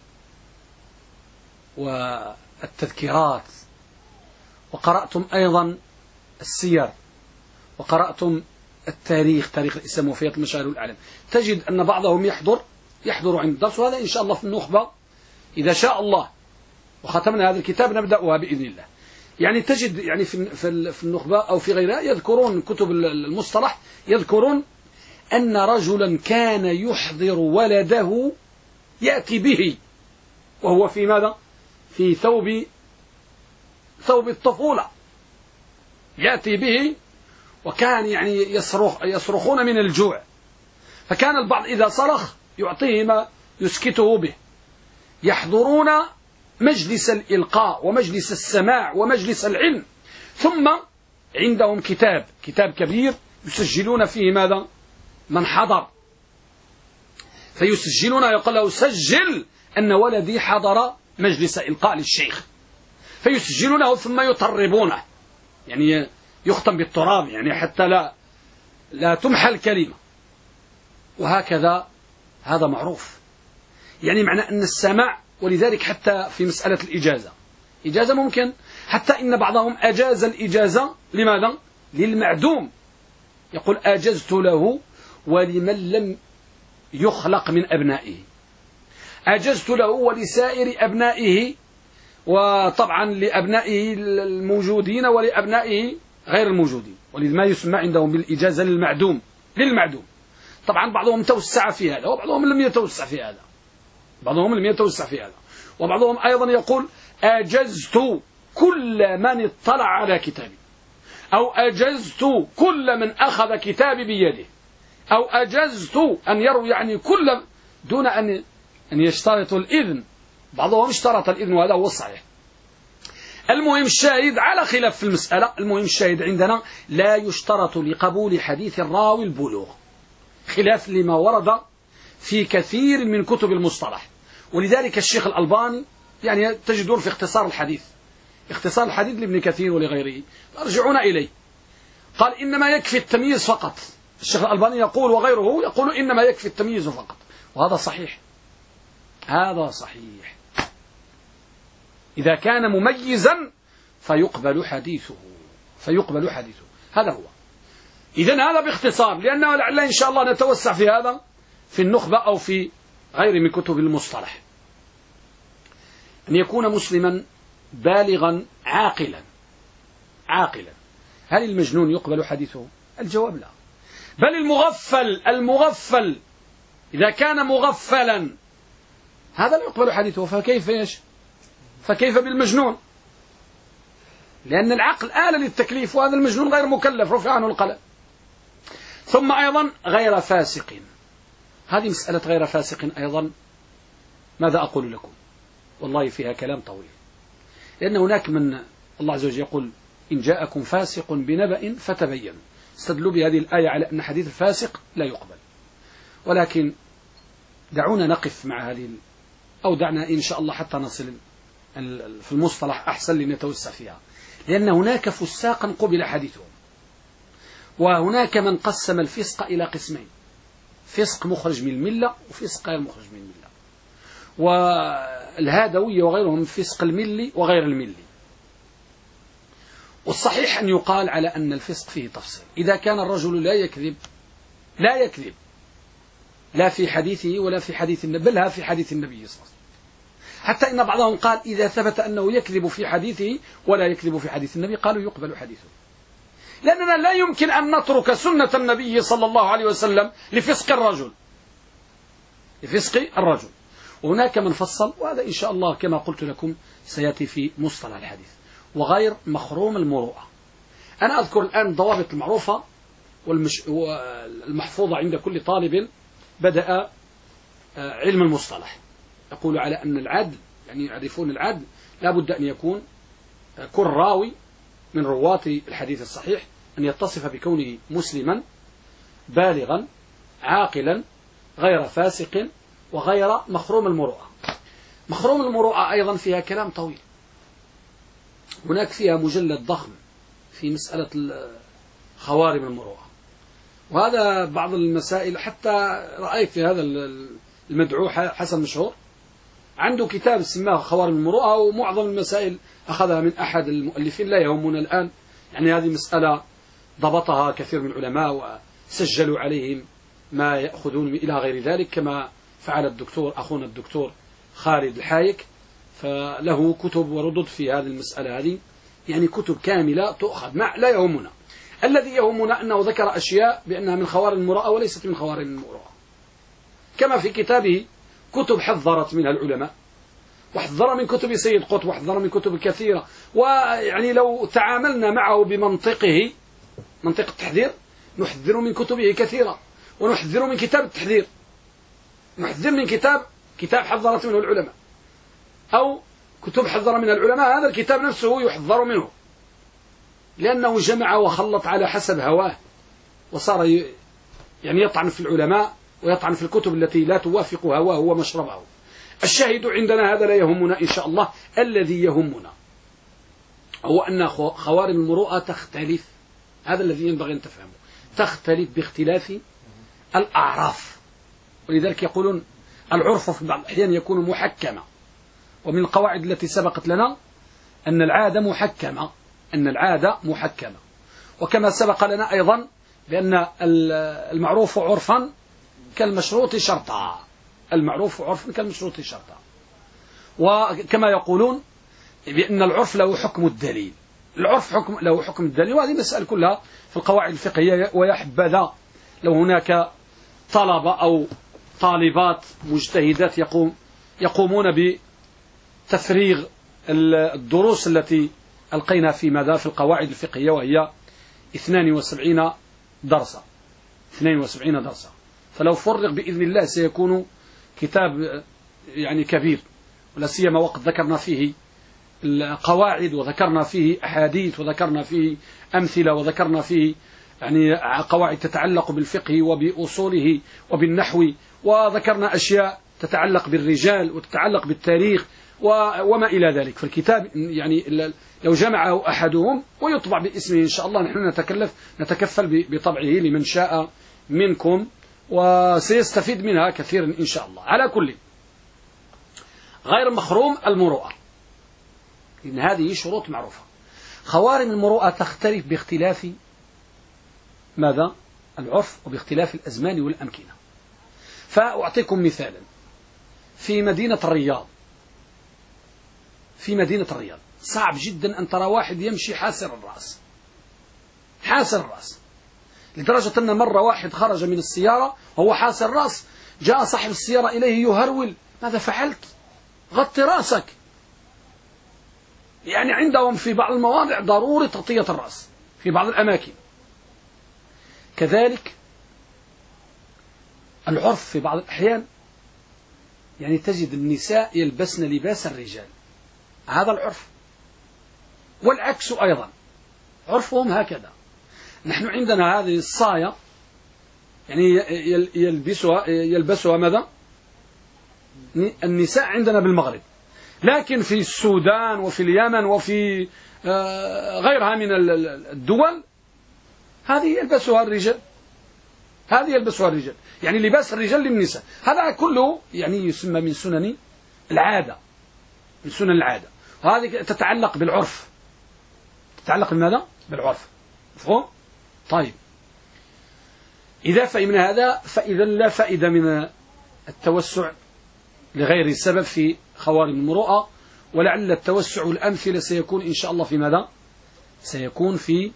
والتذكيرات، وقرأتم أيضا السير، وقرأتم التاريخ، تاريخ الإسلام وفيات المشاهير والأعلام، تجد أن بعضهم يحضر عند الدرس. وهذا إن شاء الله في النخبة إذا شاء الله وختمنا هذا الكتاب نبدأها بإذن الله. يعني تجد يعني في النخبة أو في غيرها يذكرون كتب المصطلح، يذكرون أن رجلا كان يحضر ولده يأتي به وهو في ماذا؟ في ثوب الطفولة، يأتي به، وكان يعني يصرخون من الجوع، فكان البعض إذا صرخ يعطيه ما يسكته به. يحضرون مجلس الإلقاء ومجلس السماع ومجلس العلم، ثم عندهم كتاب كبير يسجلون فيه ماذا؟ من حضر، فيسجلون، يقول له سجل أن ولدي حضر مجلس إلقاء للشيخ، فيسجلونه ثم يطربونه، يعني يختم بالتراب يعني حتى لا تمحى الكلمة. وهكذا هذا معروف، يعني معنى أن السماع. ولذلك حتى في مسألة إجازة ممكن، حتى إن بعضهم أجاز الإجازة لماذا؟ للمعدوم، يقول أجزت له ولمن لم يخلق من أبنائه، أجزت له ولسائر أبنائه، وطبعا لأبنائه الموجودين ولأبنائه غير الموجودين، ولما يسمى عندهم بالإجازة للمعدوم. طبعا بعضهم توسع في هذا وبعضهم لم يتوسع في هذا، وبعضهم أيضا يقول أجزت كل من اطلع على كتابي، أو أجزت كل من أخذ كتابي بيده، أو أجزت أن يروي يعني كل دون أن يشترطوا الإذن. بعضهم اشترط الإذن وهذا هو الصحيح. المهم الشاهد على خلاف في المسألة. المهم الشاهد عندنا لا يشترط لقبول حديث الراوي البلوغ، خلاف لما ورد في كثير من كتب المصطلح. ولذلك الشيخ الألباني يعني تجدون في اختصار الحديث لابن كثير ولغيره، ارجعون إليه، قال إنما يكفي التمييز فقط. الشيخ الألباني يقول وغيره يقول إنما يكفي التمييز فقط، وهذا صحيح. هذا صحيح. إذا كان مميزا فيقبل حديثه. هذا هو. إذن هذا باختصار، لأنه لعل إن شاء الله نتوسع في هذا في النخبة أو في غير من كتب المصطلح. أن يكون مسلما بالغا عاقلا. هل المجنون يقبل حديثه؟ الجواب لا. بل المغفل إذا كان مغفلا هذا لا يقبل حديثه. فكيف بالمجنون؟ لأن العقل آلة للتكليف، وهذا المجنون غير مكلف، رفع عنه القلم. ثم أيضا غير فاسق. هذه مسألة غير فاسق أيضا ماذا أقول لكم؟ والله فيها كلام طويل، لأن هناك من الله عز وجل يقول إن جاءكم فاسق بنبأ فتبينوا، استدلوا بهذه الآية على أن حديث الفاسق لا يقبل. ولكن دعونا نقف مع هذه أو دعنا إن شاء الله حتى نصل في المصطلح أحسن لنتوسع فيها، لأن هناك فساقا قبل حديثهم، وهناك من قسم الفسق إلى قسمين: فسق مخرج من الملة وفسق غير مخرج من الملة، والهادوية وغيرهم فسق الملي وغير الملي. والصحيح أن يقال على أن الفسق فيه تفصيل. إذا كان الرجل لا يكذب لا في حديثه ولا في حديث النبي، بل في حديث النبي صلى الله عليه وسلم، حتى إن بعضهم قال إذا ثبت أنه يكذب في حديثه ولا يكذب في حديث النبي قالوا يقبل حديثه، لأننا لا يمكن أن نترك سنة النبي صلى الله عليه وسلم لفسق الرجل. وهناك من فصل، وهذا إن شاء الله كما قلت لكم سيأتي في مصطلح الحديث. وغير مخروم المروءة، أنا أذكر الآن ضوابط المعروفة والمحفوظة عند كل طالب بدأ علم المصطلح. يقول على أن العدل، يعني يعرفون العدل، لا بد أن يكون كل راوي من رواة الحديث الصحيح أن يتصف بكونه مسلما بالغا عاقلا غير فاسق وغير مخروم المروءة. مخروم المروءة أيضا فيها كلام طويل، هناك فيها مجلد ضخم في مسألة خوارم المروءة، وهذا بعض المسائل. حتى رأيت في هذا المدعو حسن مشهور عنده كتاب سماه خوارم المروءة، ومعظم المسائل أخذها من أحد المؤلفين لا يهمنا الآن، يعني هذه مسألة ضبطها كثير من العلماء وسجلوا عليهم ما يأخذون إلى غير ذلك، كما فعل أخونا الدكتور خالد الحايك، فله كتب وردد في هذه المسألة هذه، يعني كتب كاملة تؤخذ. لا يهمنا، الذي يهمنا أنه ذكر أشياء بأنها من خوارم المروءة وليست من خوارم المروءة، كما في كتابه كتب حذرت منها العلماء، وحذر من كتب سيد قطب، وحذر من كتب كثيرة. ويعني لو تعاملنا معه بمنطقه، منطق التحذير، نحذر من كتبه كثيرة، ونحذر من كتاب التحذير، نحذر من كتاب حذرت منه العلماء، أو كتب حذر من العلماء. هذا الكتاب نفسه يحذر منه، لأنه جمع وخلط على حسب هواه، وصار يعني يطعن في العلماء ويطعن في الكتب التي لا توافق هواه ومشربه. الشاهد عندنا هذا لا يهمنا إن شاء الله. الذي يهمنا هو أن خوارم المروءة تختلف، هذا الذي ينبغي أن تفهمه، تختلف باختلاف الأعراف. ولذلك يقولون العرف في بعض الأحيان يكون محكما، ومن القواعد التي سبقت لنا أن العادة محكمة، وكما سبق لنا أيضا بأن المعروف عرفا كالمشروط شرطا، وكما يقولون بأن العرف له حكم الدليل، له حكم الدليل، وهذه مسألة كلها في القواعد الفقهية. ويحبذا لو هناك طلبة أو طالبات مجتهدات يقومون بتفريغ الدروس التي ألقينا في القواعد الفقهية، وهي 72 درسا. فلو فرغ بإذن الله سيكون كتاب يعني كبير، ولا سيما وقد ذكرنا فيه القواعد وذكرنا فيه أحاديث وذكرنا فيه أمثلة وذكرنا فيه يعني قواعد تتعلق بالفقه وبأصوله وبالنحو، وذكرنا أشياء تتعلق بالرجال وتتعلق بالتاريخ وما إلى ذلك. فالكتاب يعني لو جمعه أحدهم ويطبع باسمه إن شاء الله نحن نتكفل بطبعه لمن شاء منكم، وسيستفيد منها كثيرا إن شاء الله. على كل غير مخروم المروءة، إن هذه شروط معروفة. خوارم المروءة تختلف باختلاف ماذا؟ العرف، وباختلاف الأزمان والأمكنة. فأعطيكم مثالا. في مدينة الرياض صعب جدا أن ترى واحد يمشي حاسر الرأس، لدرجة أن مرة واحد خرج من السيارة وهو حاسر الرأس، جاء صاحب السيارة إليه يهرول: ماذا فعلت؟ غطي رأسك. يعني عندهم في بعض المواضع ضرورة تغطية الرأس في بعض الأماكن. كذلك العرف في بعض الأحيان يعني تجد النساء يلبسن لباس الرجال، هذا العرف، والعكس أيضا عرفهم هكذا. نحن عندنا هذه الصاية يعني يلبسها ماذا؟ النساء عندنا بالمغرب، لكن في السودان وفي اليمن وفي غيرها من الدول هذه يلبسها الرجال، يعني لباس الرجال للنساء. هذا كله يعني يسمى من سنن العادة، وهذه تتعلق بالعرف، بماذا؟ بالعرف. مفهوم؟ طيب، إذا فهمنا هذا فإذا لا فائدة من التوسع لغير سبب في خوارم المروءة، ولعل التوسع الأمثلة سيكون إن شاء الله في ماذا؟ سيكون في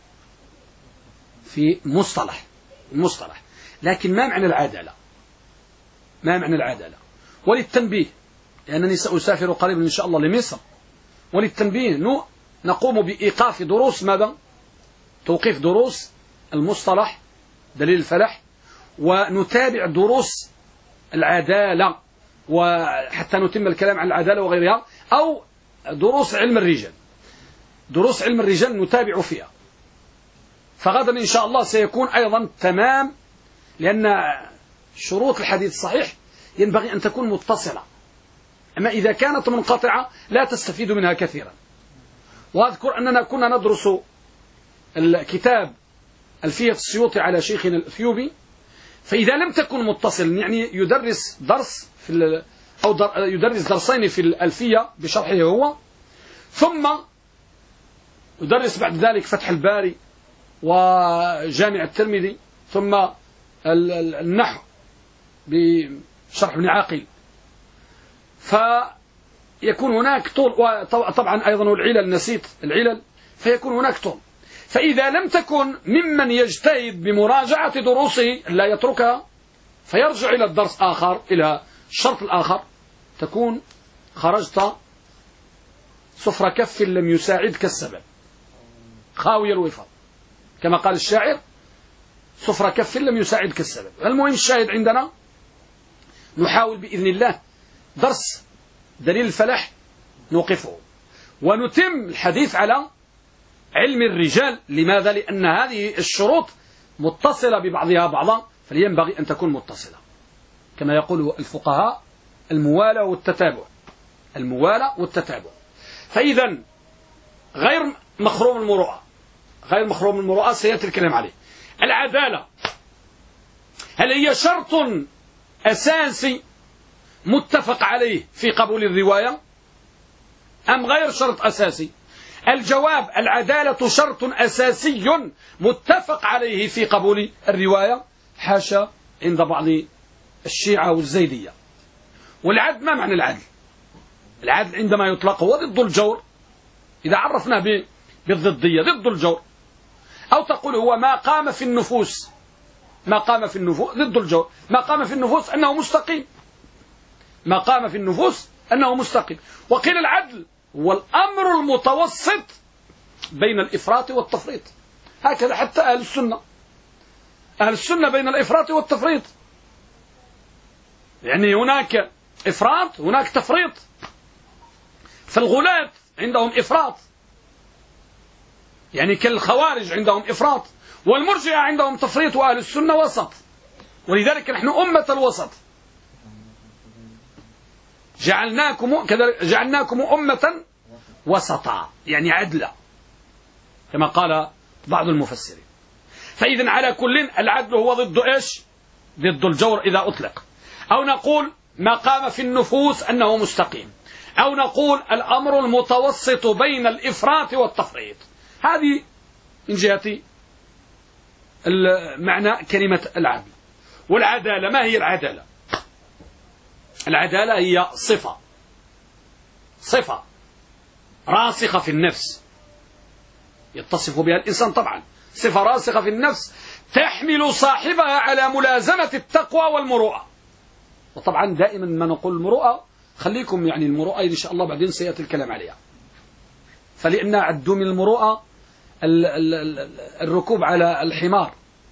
مصطلح. لكن ما معنى العدالة؟ وللتنبيه، لأنني سأسافر قريبا إن شاء الله لمصر، وللتنبيه نقوم بإيقاف دروس ماذا؟ توقيف دروس المصطلح دليل الفلاح، ونتابع دروس العدالة، وحتى نتم الكلام عن العدالة وغيرها، أو دروس علم الرجال نتابع فيها. فغدا إن شاء الله سيكون أيضا تمام، لأن شروط الحديث الصحيح ينبغي أن تكون متصلة، أما إذا كانت منقطعة لا تستفيد منها كثيرا. وأذكر أننا كنا ندرس الكتاب ألفية السيوطي على شيخنا الأثيوبي، فإذا لم تكن متصل يعني يدرس درس يدرس درسين في الألفية بشرحه هو، ثم يدرس بعد ذلك فتح الباري وجامع الترمذي، ثم النحو بشرح ابن عاقل، فيكون هناك طول، وطبعا أيضا العلل نسيت العلل، فيكون هناك طول. فإذا لم تكن ممن يجتهد بمراجعة دروسه لا يتركها فيرجع إلى الدرس آخر، إلى الشرط الآخر، تكون خرجت صفر كف لم يساعدك السبب، خاوي الوفاق، كما قال الشاعر: صفر كف لم يساعدك السبب. المهم الشاهد عندنا نحاول بإذن الله درس دليل الفلاح نوقفه، ونتم الحديث على علم الرجال. لماذا؟ لأن هذه الشروط متصلة ببعضها بعضا، فلينبغي أن تكون متصلة، كما يقول الفقهاء: الموالاة والتتابع. فإذا غير مخروم المروءة سيأتي الكلام عليه. العدالة هل هي شرط أساسي متفق عليه في قبول الرواية أم غير شرط أساسي؟ الجواب: العدالة شرط أساسي متفق عليه في قبول الرواية، حاشا عند بعض الشيعة والزيدية. والعدل، ما معنى العدل؟ العدل عندما يطلق هو ضد الجور، إذا عرفنا بالضدية ضد الجور، أو تقول هو ما قام في النفوس ضد الجور، ما قام في النفوس أنه مستقيم. وقيل العدل هو الأمر المتوسط بين الإفراط والتفريط، هكذا حتى أهل السنة بين الإفراط والتفريط. يعني هناك إفراط هناك تفريط. فالغلاة عندهم إفراط، يعني كالخوارج عندهم إفراط، والمرجئة عندهم تفريط، وأهل السنة وسط. ولذلك نحن أمة الوسط، جعلناكم أمة وسطا، يعني عدلا كما قال بعض المفسرين. فإذا على كل العدل هو ضد إيش؟ ضد الجور إذا أطلق، أو نقول ما قام في النفوس أنه مستقيم، أو نقول الأمر المتوسط بين الإفراط والتفريط. هذه من جهة معنى كلمة العدل. والعدالة ما هي العدالة؟ العدالة هي صفة راسخة في النفس يتصف بها الإنسان، طبعا صفة راسخة في النفس تحمل صاحبها على ملازمة التقوى والمروءة. وطبعا دائما ما نقول المروءة، خليكم يعني المروءة إن شاء الله بعدين سيأتي الكلام عليها، فلأن عدوا من المروءة الركوب على الحمار،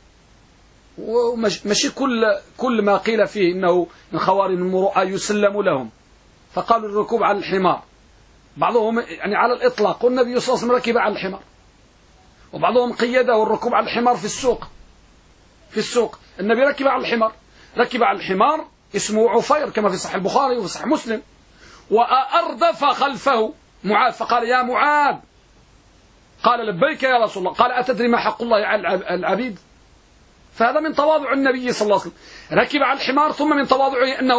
ومشي كل ما قيل فيه إنه من خوارم المروءة يسلم لهم، فقالوا الركوب على الحمار. بعضهم يعني على الإطلاق، والنبي صلى الله عليه وسلم ركب على الحمار، وبعضهم قيده الركوب على الحمار في السوق. النبي ركب على الحمار اسمه عفير كما في صحيح البخاري وفي صحيح مسلم، وأردف خلفه معاذ فقال يا معاذ، قال لبيك يا رسول الله، قال أتدري ما حق الله على العبيد؟ فهذا من تواضع النبي صلى الله عليه وسلم، ركب على الحمار، ثم من تواضعه أنه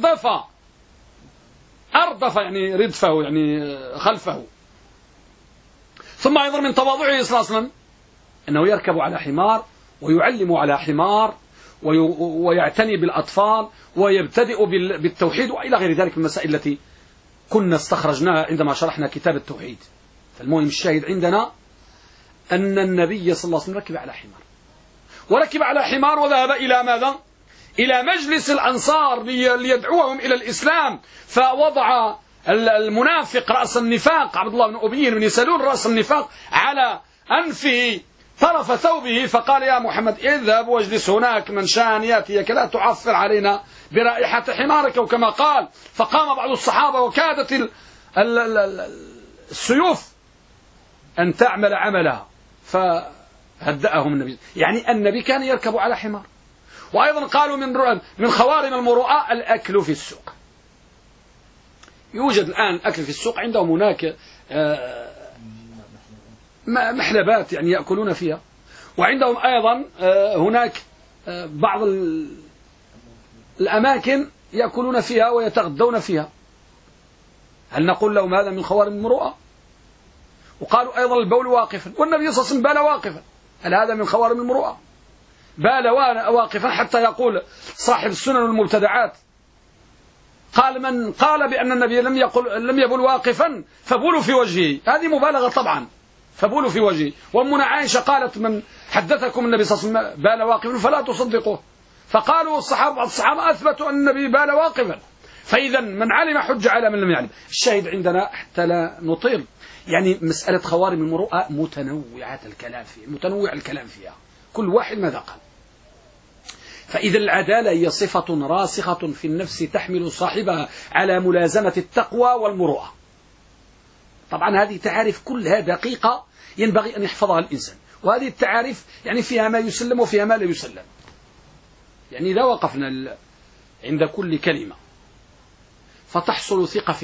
أردف يعني ردفه يعني خلفه. ثم أيضا من تواضعه صلى الله عليه وسلم أنه يركب على حمار ويعلم على حمار ويعتني بالأطفال ويبتدئ بالتوحيد وإلى غير ذلك من المسائل التي كنا استخرجناها عندما شرحنا كتاب التوحيد. فالمهم الشاهد عندنا أن النبي صلى الله عليه وسلم ركب على حمار وذهب إلى ماذا؟ إلى مجلس الأنصار ليدعوهم إلى الإسلام، فوضع المنافق رأس النفاق عبد الله بن أبي بن سلول رأس النفاق على أنفه طرف ثوبه، فقال يا محمد اذهب واجلس هناك، من شاء أن يأتيك لا تعفر علينا برائحة حمارك، وكما قال. فقام بعض الصحابة وكادت السيوف أن تعمل عملها، فهدأهم النبي. يعني النبي كان يركب على حمار. وأيضا قالوا من خوارم المروءة الأكل في السوق. يوجد الآن أكل في السوق، عندهم هناك محلبات يعني يأكلون فيها، وعندهم أيضا هناك بعض الأماكن يأكلون فيها ويتغدون فيها. هل نقول لهم هذا من خوارم المروءة؟ وقالوا أيضا البول واقفا، والنبي صلى الله عليه وسلم بال واقفا، هل هذا من خوارم المروءة؟ بال واقفا، حتى يقول صاحب السنن والمبتدعات قال من قال بأن النبي لم يبل واقفا فبولوا في وجهه، هذه مبالغة طبعا، فبولوا في وجهه. وأمنا عائشة قالت من حدثكم النبي صلى الله عليه وسلم بال واقفا فلا تصدقوه، فقالوا الصحابة أثبتوا أن النبي بال واقفا. فإذا من علم حج على من لم يعلم. الشاهد عندنا حتى لا نطيل، يعني مسألة خوارم المروءة متنوع الكلام فيها، كل واحد ماذا قال. فإذا العدالة هي صفة راسخة في النفس تحمل صاحبها على ملازمة التقوى والمروءة. طبعا هذه تعارف كلها دقيقة ينبغي أن يحفظها الإنسان، وهذه التعارف يعني فيها ما يسلم وفيها ما لا يسلم. يعني إذا وقفنا عند كل كلمة فتحصل ثقة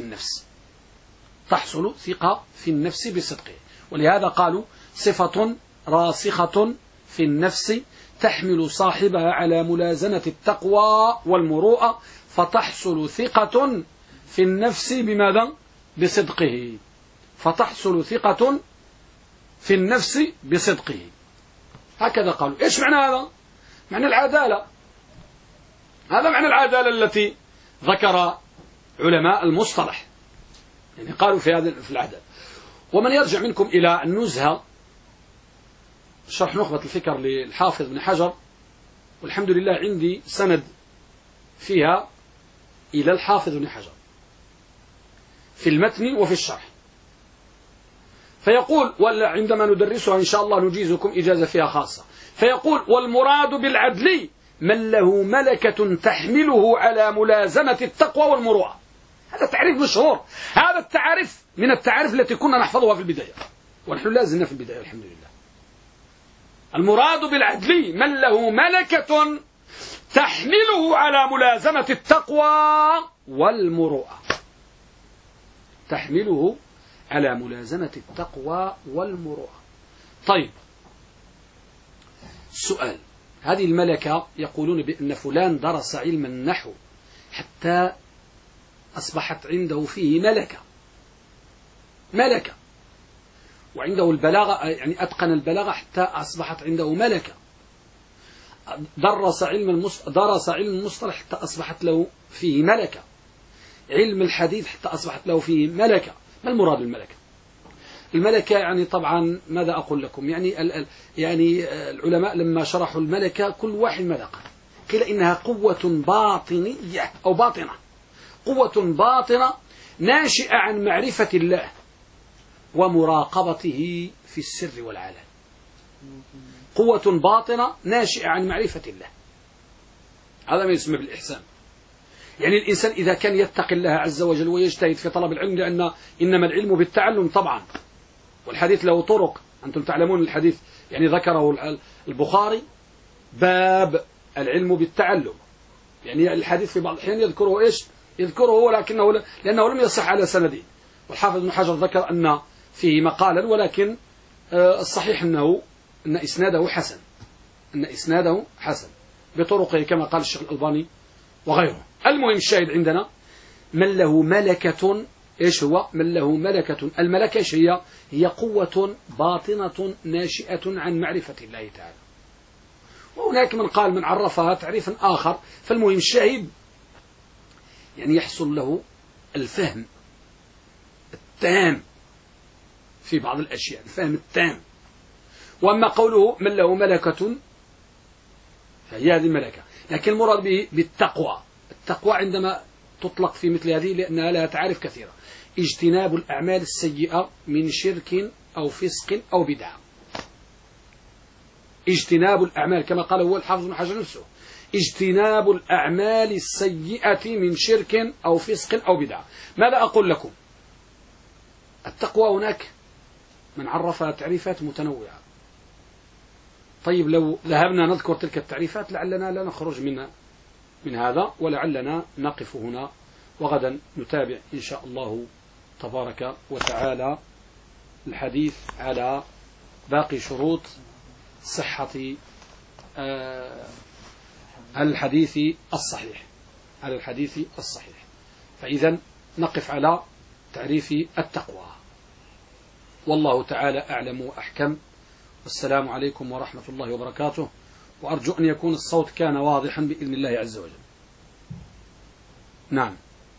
في النفس بصدقه. ولهذا قالوا صفة راسخة في النفس تحمل صاحبها على ملازمة التقوى والمروءة، فتحصل ثقة في النفس بماذا؟ بصدقه. فتحصل ثقة في النفس بصدقه، هكذا قالوا. إيش معنى هذا؟ معنى العدالة. هذا معنى العدالة التي ذكر علماء المصطلح، يعني قالوا في العدالة. ومن يرجع منكم إلى النزهة شرح نخبة الفكر للحافظ بن حجر، والحمد لله عندي سند فيها إلى الحافظ بن حجر في المتن وفي الشرح. فيقول، ولا عندما ندرسها إن شاء الله نجيزكم إجازة فيها خاصة، فيقول والمراد بالعدل من له ملكة تحمله على ملازمة التقوى والمروءة. هذا تعريف مشهور. هذا التعريف من التعاريف التي كنا نحفظها في البداية، ونحن لا زلنا في البداية الحمد لله. المراد بالعدل من له ملكة تحمله على ملازمة التقوى والمروءة. تحمله على ملازمة التقوى والمروءة. طيب، السؤال: هذه الملكة يقولون بأن فلان درس علم النحو حتى أصبحت عنده فيه ملكة، وعنده البلاغة، يعني أتقن البلاغة حتى أصبحت عنده ملكة. درس علم المصطلح حتى أصبحت له فيه ملكة. علم الحديث حتى أصبحت له فيه ملكة. ما المراد بالملكة؟ الملكة يعني طبعا ماذا أقول لكم؟ يعني العلماء لما شرحوا الملكة كل واحد ماذا قال؟ قيل إنها قوة باطنية أو باطنة، قوة باطنة ناشئة عن معرفة الله ومراقبته في السر والعلن. قوة باطنة ناشئة عن معرفة الله، هذا ما يسمى بالإحسان. يعني الإنسان إذا كان يتقي الله عز وجل ويجتهد في طلب العلم، لأن إنما العلم بالتعلم طبعا، والحديث له طرق، أنتم تعلمون الحديث يعني ذكره البخاري باب العلم بالتعلم. يعني الحديث في بعض الأحيان يذكره إيش؟ يذكره ولكنه لأنه لم يصح على سنده، والحافظ ابن حجر ذكر أن فيه مقالا، ولكن الصحيح أن إسناده حسن بطرقه كما قال الشيخ الألباني وغيره. المهم الشاهد عندنا من له ملكة. إيش هو من له ملكة؟ الملكة إيش هي؟ هي قوة باطنة ناشئة عن معرفة الله تعالى. وهناك من قال من عرفها تعريفا آخر. فالمهم الشاهد يعني يحصل له الفهم التام في بعض الأشياء، الفهم التام. وأما قوله من له ملكة فهي هذه الملكة، لكن المراد به بالتقوى. التقوى عندما تطلق في مثل هذه لأنها لها تعارف كثيرة: اجتناب الأعمال السيئة من شرك أو فسق أو بدعة. اجتناب الأعمال كما قال هو الحافظ بن حجر نفسه: اجتناب الأعمال السيئة من شرك أو فسق أو بدعة. ماذا أقول لكم؟ التقوى هناك من عرفها تعريفات متنوعة. طيب لو ذهبنا نذكر تلك التعريفات لعلنا لا نخرج من هذا، ولعلنا نقف هنا، وغدا نتابع إن شاء الله تبارك وتعالى الحديث على باقي شروط صحة الحديث الصحيح. فإذا نقف على تعريف التقوى. والله تعالى أعلم وأحكم. والسلام عليكم ورحمة الله وبركاته، وأرجو أن يكون الصوت كان واضحا بإذن الله عز وجل. نعم،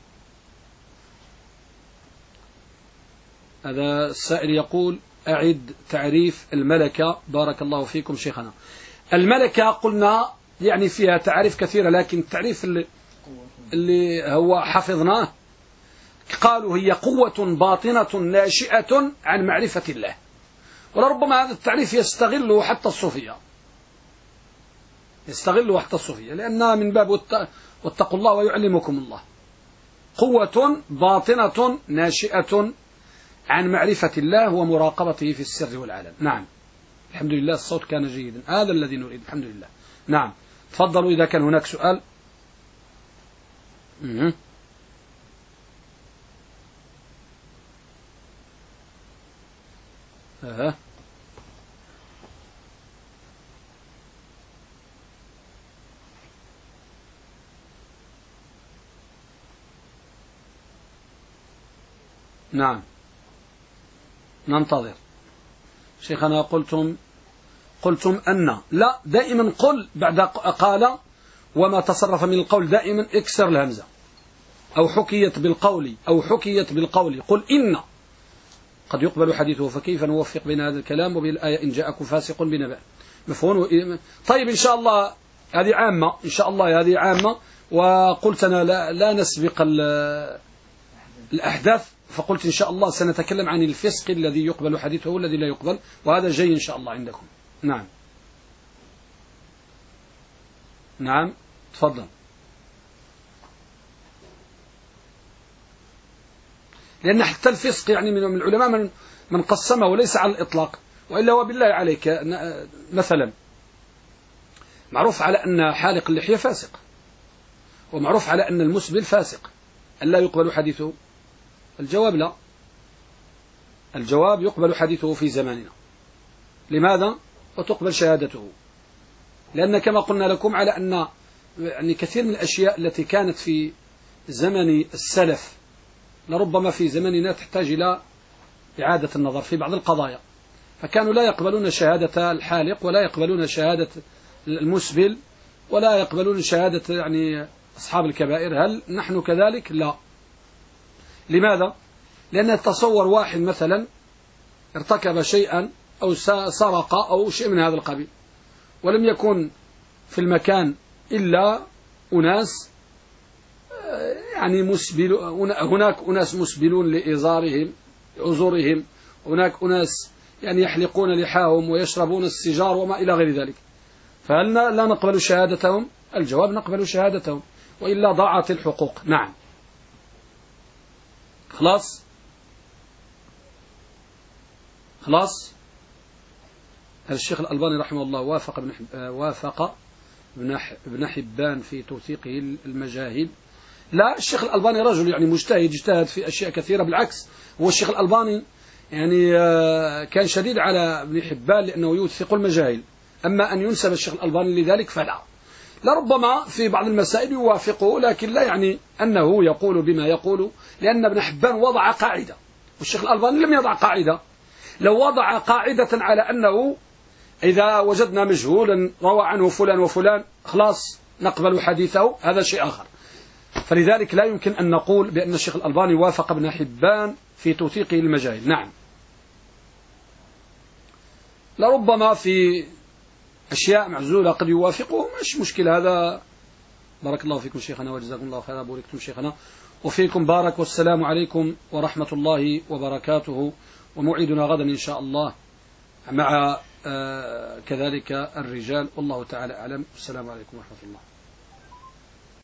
هذا السائل يقول: أعد تعريف الملكة بارك الله فيكم شيخنا. الملكة قلنا يعني فيها تعريف كثيرة، لكن التعريف اللي هو حفظناه قالوا هي قوة باطنة ناشئة عن معرفة الله. ولربما هذا التعريف يستغله حتى الصوفية، لأنها من باب واتقوا الله ويعلمكم الله. قوة باطنة ناشئة عن معرفة الله ومراقبته في السر والعلن. نعم، الحمد لله الصوت كان جيدا، هذا الذي نريد الحمد لله. نعم، تفضلوا إذا كان هناك سؤال. نعم، ننتظر. شيخنا قلتم أن لا، دائما قل بعد قال وما تصرف من القول، دائما اكسر الهمزة. أو حكيت بالقول قل إن قد يقبل حديثه، فكيف نوفق بين هذا الكلام وبين الآية إن جاءكم فاسق بنبأ؟ مفهوم. طيب إن شاء الله هذه عامة، وقلت أنا لا نسبق الأحداث، فقلت إن شاء الله سنتكلم عن الفسق الذي يقبل حديثه والذي لا يقبل، وهذا جاي إن شاء الله عندكم. نعم. نعم تفضل. لأن حتى الفسق يعني من العلماء من قسمه وليس على الإطلاق، وإلا وبالله عليك مثلا معروف على أن حالق اللحية فاسق، ومعروف على أن المسبل فاسق، ألا يقبل حديثه؟ الجواب لا، الجواب يقبل حديثه في زماننا. لماذا؟ وتقبل شهادته، لأن كما قلنا لكم على أن يعني كثير من الأشياء التي كانت في زمن السلف لربما في زمننا تحتاج إلى إعادة النظر في بعض القضايا، فكانوا لا يقبلون شهادة الحالق ولا يقبلون شهادة المسبل ولا يقبلون شهادة يعني أصحاب الكبائر. هل نحن كذلك؟ لا. لماذا؟ لأن تصور واحد مثلا ارتكب شيئا أو سرق أو شيء من هذا القبيل، ولم يكن في المكان إلا أناس يعني مسبل، هناك أناس مسبلون لإزارهم عذورهم، هناك أناس يعني يحلقون لحاهم ويشربون السجار وما إلى غير ذلك، فهل لا نقبل شهادتهم؟ الجواب نقبل شهادتهم، وإلا ضاعت الحقوق. نعم خلاص الشيخ الألباني رحمه الله وافق ابن حبان في توثيقه المجاهيل. لا، الشيخ الألباني رجل يعني مجتهد، اجتهد في أشياء كثيرة، بالعكس هو الشيخ الألباني يعني كان شديد على ابن حبان لأنه يوثق المجاهيل، أما أن ينسب الشيخ الألباني لذلك فلا. لربما في بعض المسائل يوافقه، لكن لا يعني أنه يقول بما يقول، لأن ابن حبان وضع قاعدة والشيخ الألباني لم يضع قاعدة. لو وضع قاعدة على أنه إذا وجدنا مجهولا روى عنه فلان وفلان خلاص نقبل حديثه، هذا شيء آخر. فلذلك لا يمكن أن نقول بأن الشيخ الألباني وافق ابن حبان في توثيقه المجاهيل. نعم، لربما في أشياء معزولة قد يوافقه، مش مشكلة هذا. بارك الله فيكم شيخنا وجزاكم الله خيرا، بوركتم شيخنا وفيكم بارك، والسلام عليكم ورحمة الله وبركاته، وموعدنا غدا إن شاء الله مع كذلك الرجال، والله تعالى أعلم. السلام عليكم ورحمة الله.